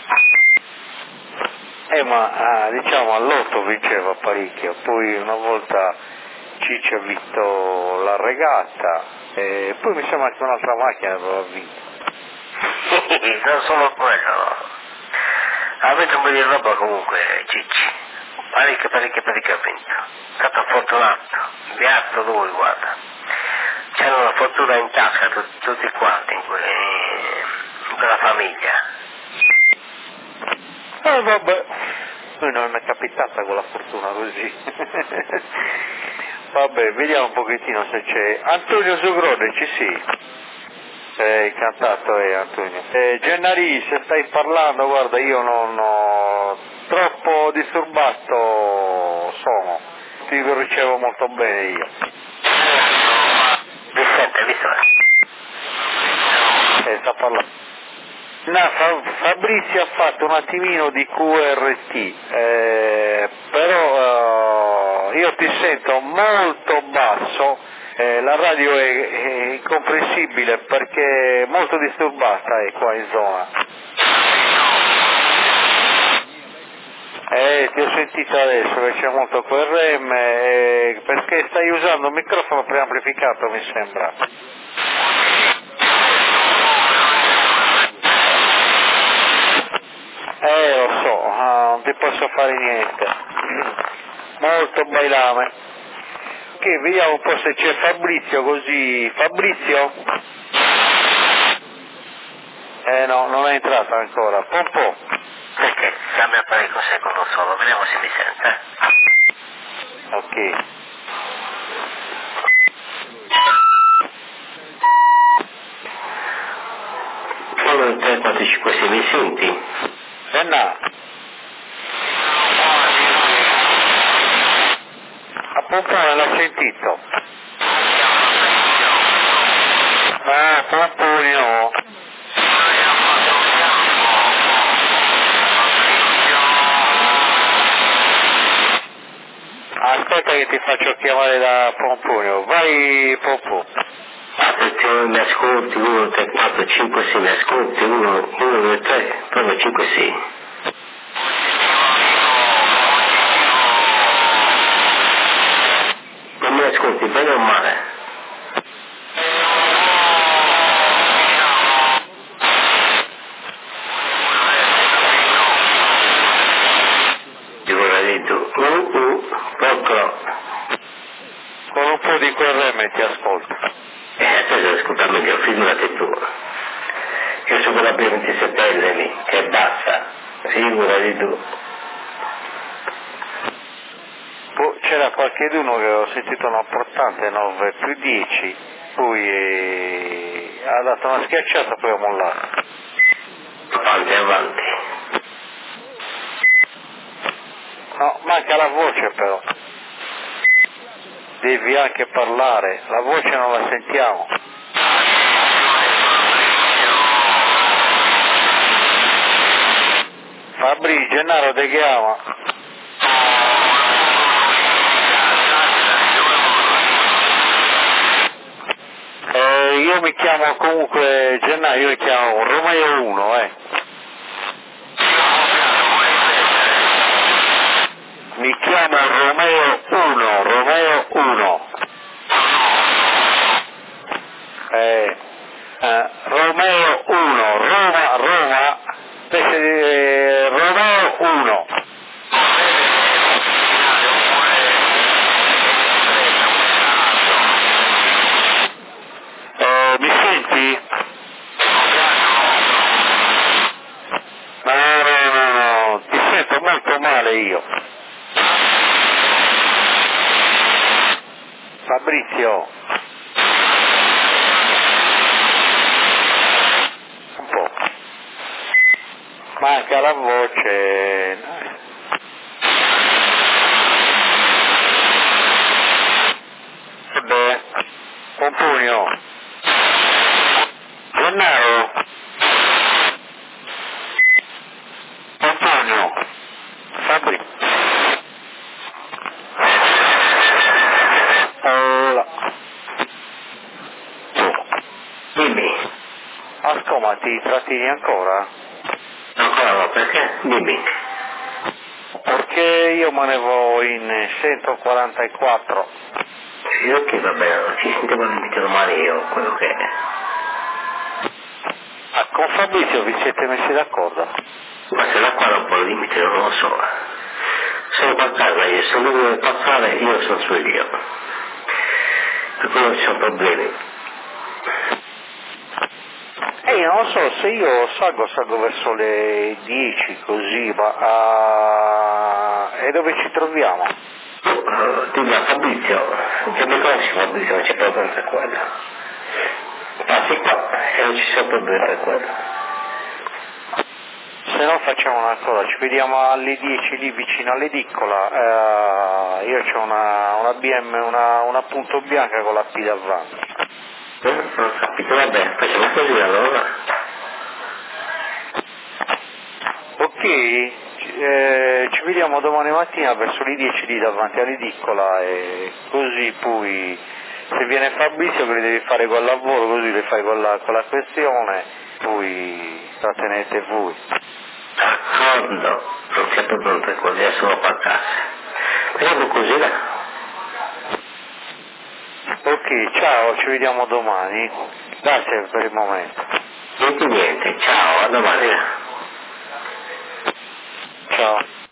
Ma diciamo all'otto vinceva parecchio, poi una volta Cicci ha vinto la regata e poi mi sembra che un'altra macchina aveva vinto. Non solo quello, ha vinto un po' di roba comunque Cicci, parecchio ha vinto, è stato fortunato, beato lui, guarda, c'era una fortuna in tasca tutti quanti in quella famiglia. Vabbè, noi non è capitata quella fortuna così. Vabbè, vediamo un pochettino se c'è Antonio Zugrone, ci sì. Il cantato è Antonio. Gennari, se stai parlando, guarda, io non ho troppo disturbato sono, ti ricevo molto bene io. Vicente, visto? Sta parlando. No, Fabrizio ha fatto un attimino di QRT, però io ti sento molto basso, la radio è incomprensibile perché è molto disturbata qua in zona. Ti ho sentito adesso che c'è molto QRM, perché stai usando un microfono preamplificato, mi sembra. Lo so, non ti posso fare niente. Molto bailame. Ok, vediamo un po' se c'è Fabrizio, così. Fabrizio? No, non è entrata ancora. Pompo? Ok, cambia apparecchio un secondo solo, vediamo se mi sente. Ok. Solo in 3, 4, 5, 6 mi senti? Senna? A Pompone l'ha sentito. Pompone no. Aspetta che ti faccio chiamare da Pomponio. Vai Pompo. Attenzione, mi ascolti, 1, 3, 4, 5, 6, mi ascolti, 1, 2, 3, 4, 5, 6. Non mi ascolti, bene o male? Ti vorrei dire tu, poco. Con un po' di QRM ti ascolto. Adesso ascoltami che ho figurati tu. Io sono quella per 27 anni, che basta, figurati tu. C'era qualcheduno che ho sentito un importante 9 più 10, poi ha dato una schiacciata, poi ha mollato. Avanti, avanti. No, manca la voce però. Devi anche parlare, la voce non la sentiamo. Fabri, Gennaro te chiama. Io mi chiamo comunque Gennaro, io mi chiamo Romeo 1, Mi chiamo Romeo 1, Romeo 1. Romeo 1, Roma, invece di Romeo 1. Mi senti? No, ti sento molto male io. Fabrizio? Un po'. Manca la voce. Beh, Pompunio. Gennaro. Pompunio. Fabri. Hola. Dimmi. Ascolta, ti trattini ancora? Ancora no, perché? Dimmi. Perché io manevo in 144. Sì, ok, va bene, ci sentiamo al limite domani io, quello che è. Con Fabrizio vi siete messi d'accordo? Ma se da qua non può al limite non lo so. Sono qua a casa io, se lui deve passare io sono su io. Per cui non ci sono problemi. Non so, se io salgo verso le 10 così, ma e dove ci troviamo? Dimmi a Fabrizio, che mi conosci Fabrizio, non c'è problema per quello. Passi qua e non ci sono problemi per quello. Se no facciamo una cosa, ci vediamo alle 10 lì vicino all'edicola, io ho una BM, una punto bianca con la P davanti. Ho capito, vabbè, facciamo così allora. Ok, ci vediamo domani mattina verso le 10 lì davanti all'edicola e così poi se viene Fabrizio che li devi fare col lavoro, così li fai con la questione, poi la tenete voi. D'accordo, non c'è problema per quello, nessuno qua a casa. Vediamo così là. Ok, ciao, ci vediamo domani. Grazie per il momento. Niente, ciao, a domani. Ciao.